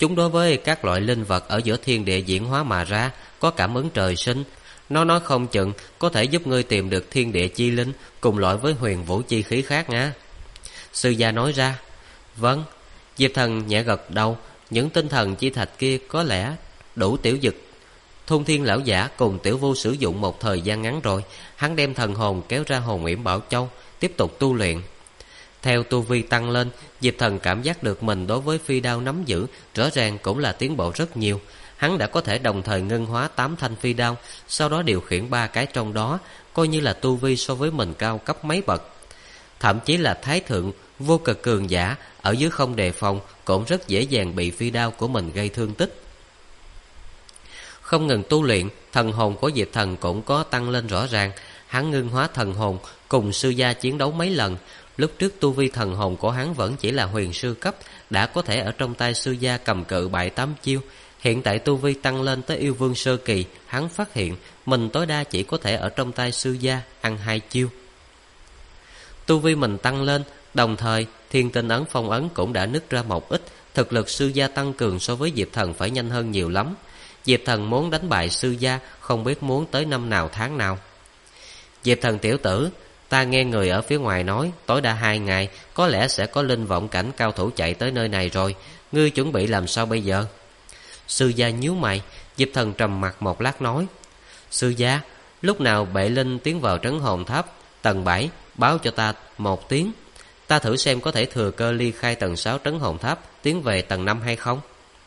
Chúng đối với các loại linh vật ở giữa thiên địa diễn hóa mà ra, có cảm ứng trời sinh. Nó nói không chừng có thể giúp ngươi tìm được thiên địa chi linh cùng loại với huyền vũ chi khí khác nha. Sư gia nói ra. Vâng. Diệp Thần nhẹ gật đầu. Những tinh thần chi thạch kia có lẽ đủ Tiểu Dực, Thôn Thiên lão giả cùng Tiểu Vô sử dụng một thời gian ngắn rồi. Hắn đem thần hồn kéo ra hồn yểm Bảo Châu, tiếp tục tu luyện. Theo tu vi tăng lên, Diệp Thần cảm giác được mình đối với phi đao nắm giữ rõ ràng cũng là tiến bộ rất nhiều. Hắn đã có thể đồng thời ngân hóa 8 thanh phi đao, sau đó điều khiển 3 cái trong đó, coi như là tu vi so với mình cao cấp mấy bậc. Thậm chí là thái thượng vô cực cường giả ở dưới không đề phòng cũng rất dễ dàng bị phi đao của mình gây thương tích. Không ngừng tu luyện, thần hồn của Diệp Thần cũng có tăng lên rõ ràng. Hắn ngưng hóa thần hồn cùng sư gia chiến đấu mấy lần. Lúc trước tu vi thần hồn của hắn vẫn chỉ là huyền sư cấp, đã có thể ở trong tay sư gia cầm cự 7-8 chiêu. Hiện tại tu vi tăng lên tới yêu vương sơ kỳ, hắn phát hiện mình tối đa chỉ có thể ở trong tay sư gia ăn 2 chiêu. Tu vi mình tăng lên, đồng thời thiên tinh ấn phong ấn cũng đã nứt ra một ít. Thực lực sư gia tăng cường so với Diệp Thần phải nhanh hơn nhiều lắm. Diệp Thần muốn đánh bại sư gia không biết muốn tới năm nào tháng nào. Diệp Thần tiểu tử, ta nghe người ở phía ngoài nói tối đa 2 ngày có lẽ sẽ có linh vọng cảnh cao thủ chạy tới nơi này rồi. Ngươi chuẩn bị làm sao bây giờ? Sư gia nhíu mày. Diệp Thần trầm mặt một lát nói. Sư gia, lúc nào bệ linh tiến vào trấn hồn tháp tầng 7 báo cho ta 1 tiếng. Ta thử xem có thể thừa cơ ly khai tầng 6 trấn hồn tháp tiến về tầng 5 hay không.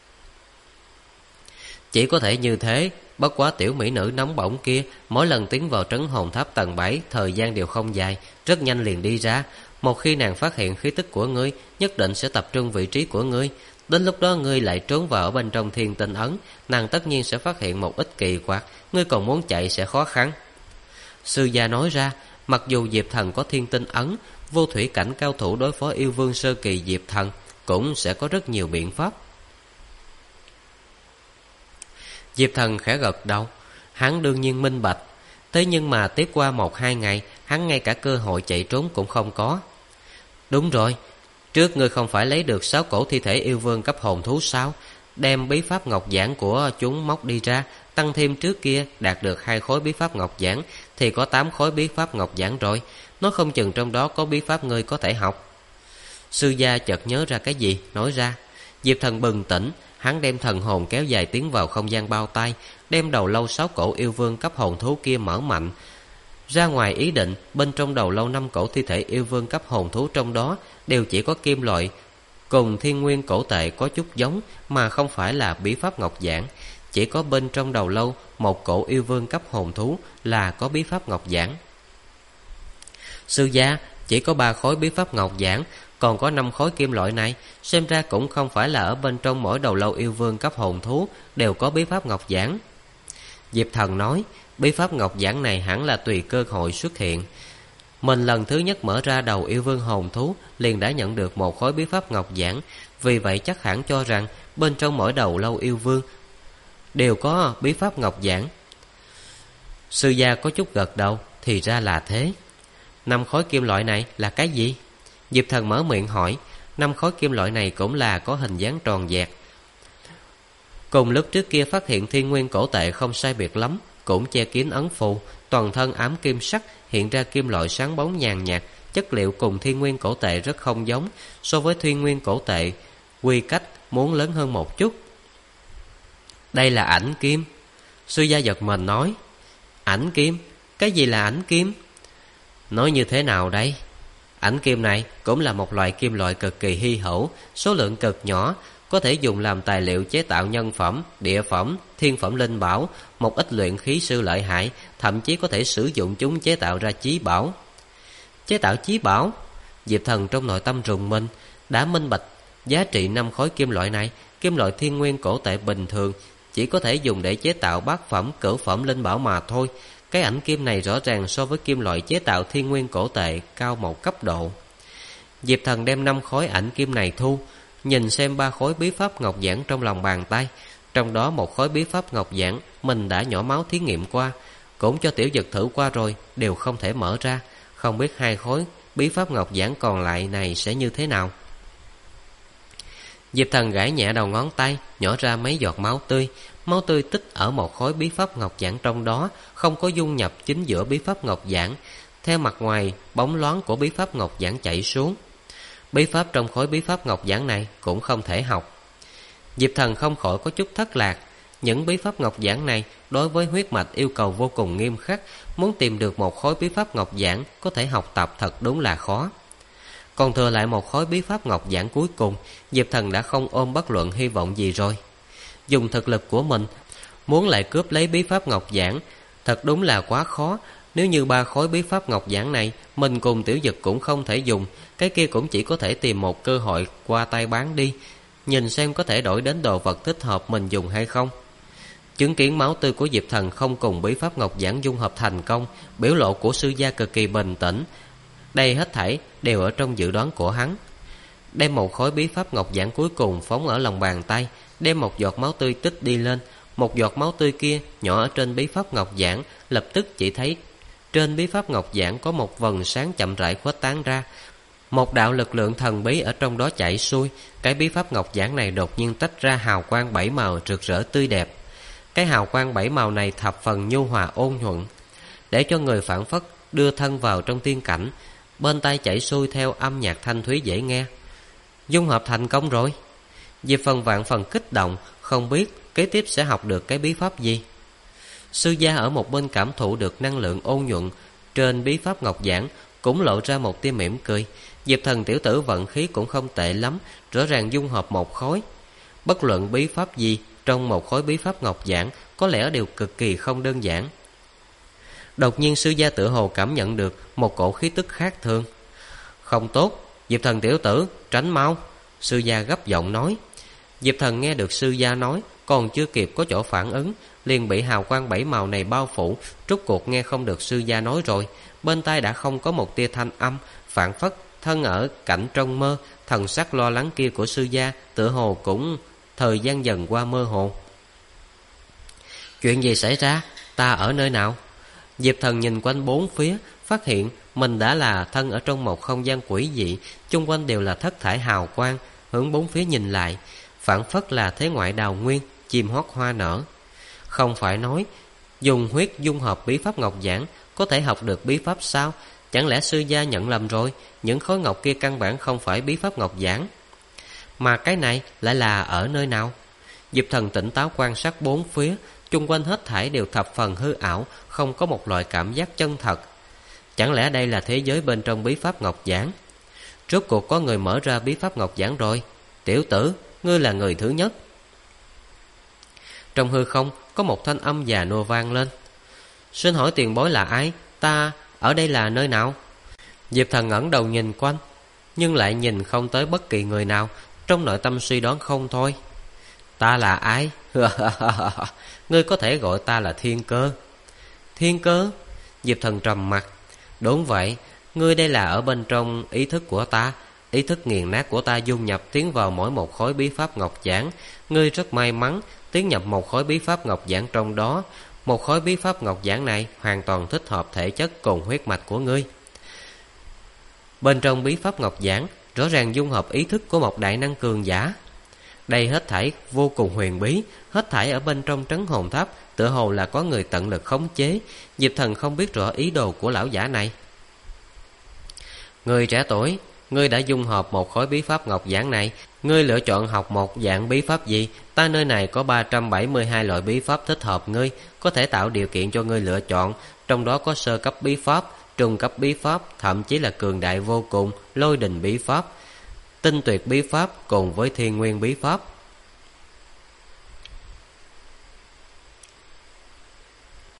Chỉ có thể như thế. Bất quá tiểu mỹ nữ nóng bỏng kia mỗi lần tiến vào trấn hồn tháp tầng 7 thời gian đều không dài, rất nhanh liền đi ra. Một khi nàng phát hiện khí tức của ngươi, nhất định sẽ tập trung vị trí của ngươi. Đến lúc đó ngươi lại trốn vào ở bên trong thiên tinh ấn, nàng tất nhiên sẽ phát hiện một ít kỳ quặc, ngươi còn muốn chạy sẽ khó khăn. Sư gia nói ra. Mặc dù Diệp Thần có thiên tinh ấn, vô thủy cảnh cao thủ đối phó yêu vương sơ kỳ Diệp Thần cũng sẽ có rất nhiều biện pháp. Diệp Thần khẽ gật đầu. Hắn đương nhiên minh bạch. Thế nhưng mà tiếp qua 1-2 ngày, hắn ngay cả cơ hội chạy trốn cũng không có. Đúng rồi, trước ngươi không phải lấy được 6 cổ thi thể yêu vương cấp hồn thú sao? Đem bí pháp ngọc giản của chúng móc đi ra, tăng thêm trước kia đạt được 2 khối bí pháp ngọc giản thì có 8 khối bí pháp ngọc giản rồi. Nó không chừng trong đó có bí pháp ngươi có thể học. Sư gia chợt nhớ ra cái gì, nói ra. Diệp Thần bừng tỉnh. Hắn đem thần hồn kéo dài tiến vào không gian bao tay, đem đầu lâu 6 cổ yêu vương cấp hồn thú kia mở mạnh ra ngoài. Ý định bên trong đầu lâu 5 cổ thi thể yêu vương cấp hồn thú trong đó đều chỉ có kim loại cùng thiên nguyên cổ tệ có chút giống, mà không phải là bí pháp ngọc giản. Chỉ có bên trong đầu lâu 1 cổ yêu vương cấp hồn thú là có bí pháp ngọc giản. Sư gia, chỉ có 3 khối bí pháp ngọc giản, còn có 5 khối kim loại này, xem ra cũng không phải là ở bên trong mỗi đầu lâu yêu vương cấp hồn thú đều có bí pháp ngọc giản. Diệp Thần nói. Bí pháp ngọc giản này hẳn là tùy cơ hội xuất hiện. Mình lần thứ nhất mở ra đầu yêu vương hồn thú liền đã nhận được 1 khối bí pháp ngọc giản, vì vậy chắc hẳn cho rằng bên trong mỗi đầu lâu yêu vương đều có bí pháp ngọc giản. Sư gia có chút gật đầu. Thì ra là thế. 5 khối kim loại này là cái gì? Diệp Thần mở miệng hỏi. 5 khối kim loại này cũng là có hình dáng tròn dẹt, cùng lúc trước kia phát hiện thiên nguyên cổ tệ không sai biệt lắm, cũng che kín ấn phù, toàn thân ám kim sắc, hiện ra kim loại sáng bóng nhàn nhạt. Chất liệu cùng thiên nguyên cổ tệ rất không giống. So với thiên nguyên cổ tệ, quy cách muốn lớn hơn một chút. Đây là ảnh kim. Sư gia giật mình nói. Ảnh kim? Cái gì là ảnh kim? Nói như thế nào đây? Ảnh kim này cũng là một loại kim loại cực kỳ hy hữu, số lượng cực nhỏ, có thể dùng làm tài liệu chế tạo nhân phẩm, địa phẩm, thiên phẩm linh bảo. Một ít luyện khí sư lợi hại thậm chí có thể sử dụng chúng chế tạo ra chí bảo. Chế tạo chí bảo? Diệp Thần trong nội tâm rùng mình. Đã minh bạch giá trị 5 khối kim loại này. Kim loại thiên nguyên cổ tệ bình thường chỉ có thể dùng để chế tạo bát phẩm, cửu phẩm linh bảo mà thôi. Cái ảnh kim này rõ ràng so với kim loại chế tạo thiên nguyên cổ tệ cao một cấp độ. Diệp Thần đem 5 khối ảnh kim này thu, nhìn xem 3 khối bí pháp ngọc giản trong lòng bàn tay. Trong đó 1 khối bí pháp ngọc giản mình đã nhỏ máu thí nghiệm qua, cũng cho Tiểu Dực thử qua rồi, đều không thể mở ra. Không biết 2 khối bí pháp ngọc giản còn lại này sẽ như thế nào. Diệp Thần gãi nhẹ đầu ngón tay, nhỏ ra mấy giọt máu tươi. Máu tươi tích ở một khối bí pháp ngọc giản trong đó, không có dung nhập chính giữa bí pháp ngọc giản. Theo mặt ngoài bóng loáng của bí pháp ngọc giản chảy xuống. Bí pháp trong khối bí pháp ngọc giản này cũng không thể học. Diệp Thần không khỏi có chút thất lạc. Những bí pháp ngọc giản này đối với huyết mạch yêu cầu vô cùng nghiêm khắc. Muốn tìm được một khối bí pháp ngọc giản có thể học tập thật đúng là khó. Còn thừa lại một khối bí pháp ngọc giản cuối cùng, Diệp Thần đã không ôm bất luận hy vọng gì rồi. Dùng thực lực của mình muốn lại cướp lấy bí pháp ngọc giản thật đúng là quá khó. Nếu như 3 khối bí pháp ngọc giản này mình cùng Tiểu Dực cũng không thể dùng, cái kia cũng chỉ có thể tìm một cơ hội qua tay bán đi, nhìn xem có thể đổi đến đồ vật thích hợp mình dùng hay không. Chứng kiến máu tươi của Diệp Thần không cùng bí pháp ngọc giản dung hợp thành công, biểu lộ của sư gia cực kỳ bình tĩnh. Đây hết thảy đều ở trong dự đoán của hắn. Đem một khối bí pháp ngọc giản cuối cùng phóng ở lòng bàn tay, đem một giọt máu tươi tích đi lên. Một giọt máu tươi kia nhỏ ở trên bí pháp ngọc giản, lập tức chỉ thấy trên bí pháp ngọc giản có một vầng sáng chậm rãi khuếch tán ra. Một đạo lực lượng thần bí ở trong đó chảy xuôi. Cái bí pháp ngọc giản này đột nhiên tách ra hào quang 7 màu rực rỡ tươi đẹp. Cái hào quang 7 màu này thập phần nhu hòa ôn nhuận, để cho người phảng phất đưa thân vào trong tiên cảnh. Bên tai chảy xuôi theo âm nhạc thanh thúy dễ nghe. Dung hợp thành công rồi. Diệp Phần vạn phần kích động, không biết kế tiếp sẽ học được cái bí pháp gì. Sư gia ở một bên cảm thụ được năng lượng ôn nhuận trên bí pháp ngọc giản, cũng lộ ra một tia mỉm cười. Diệp Thần tiểu tử vận khí cũng không tệ lắm, rõ ràng dung hợp một khối. Bất luận bí pháp gì trong một khối bí pháp ngọc giản có lẽ đều cực kỳ không đơn giản. Đột nhiên sư gia tự hồ cảm nhận được một cổ khí tức khác thường. Không tốt, Diệp Thần tiểu tử, tránh mau, sư gia gấp giọng nói. Diệp Thần nghe được sư gia nói, còn chưa kịp có chỗ phản ứng, liền bị hào quang 7 màu này bao phủ. Rốt cuộc nghe không được sư gia nói rồi, bên tai đã không có một tia thanh âm, phảng phất thân ở cảnh trong mơ. Thần sắc lo lắng kia của sư gia tựa hồ cũng thời gian dần qua mơ hồ. Chuyện gì xảy ra? Ta ở nơi nào? Diệp Thần nhìn quanh bốn phía, phát hiện mình đã là thân ở trong một không gian quỷ dị, chung quanh đều là thất thải hào quang. Hướng bốn phía nhìn lại, phảng phất là thế ngoại đào nguyên, chim hót hoa nở. Không phải nói dùng huyết dung hợp bí pháp ngọc giản có thể học được bí pháp sao? Chẳng lẽ sư gia nhận lầm rồi? Những khối ngọc kia căn bản không phải bí pháp ngọc giản, mà cái này lại là ở nơi nào? Diệp Thần tỉnh táo quan sát bốn phía, chung quanh hết thảy đều thập phần hư ảo, không có một loại cảm giác chân thật. Chẳng lẽ đây là thế giới bên trong bí pháp ngọc giản? Rốt cuộc có người mở ra bí pháp ngọc giản rồi. Tiểu tử, ngươi là người thứ nhất. Trong hư không có một thanh âm già nua vang lên. Xin hỏi tiền bối là ai? Ta ở đây là nơi nào? Diệp Thần ngẩng đầu nhìn quanh, nhưng lại nhìn không tới bất kỳ người nào, trong nội tâm suy đoán không thôi. Ta là ai? Ngươi có thể gọi ta là Thiên Cơ. Thiên Cơ? Diệp Thần trầm mặt. Đúng vậy, ngươi đây là ở bên trong ý thức của ta. Ý thức nghiền nát của ta dung nhập tiến vào mỗi một khối bí pháp ngọc giản. Ngươi rất may mắn tiến nhập một khối bí pháp ngọc giản trong đó. Một khối bí pháp ngọc giản này hoàn toàn thích hợp thể chất cùng huyết mạch của ngươi. Bên trong bí pháp ngọc giản rõ ràng dung hợp ý thức của một đại năng cường giả. Đây hết thảy vô cùng huyền bí, hết thảy ở bên trong trấn hồn tháp tựa hồ là có người tận lực khống chế. Diệp Thần không biết rõ ý đồ của lão giả này. Người trẻ tuổi, ngươi đã dung hợp một khối bí pháp ngọc giản này, ngươi lựa chọn học một dạng bí pháp gì? Ta nơi này có 372 loại bí pháp thích hợp ngươi, có thể tạo điều kiện cho ngươi lựa chọn. Trong đó có sơ cấp bí pháp, trung cấp bí pháp, thậm chí là cường đại vô cùng lôi đình bí pháp, tinh tuyệt bí pháp cùng với thiên nguyên bí pháp.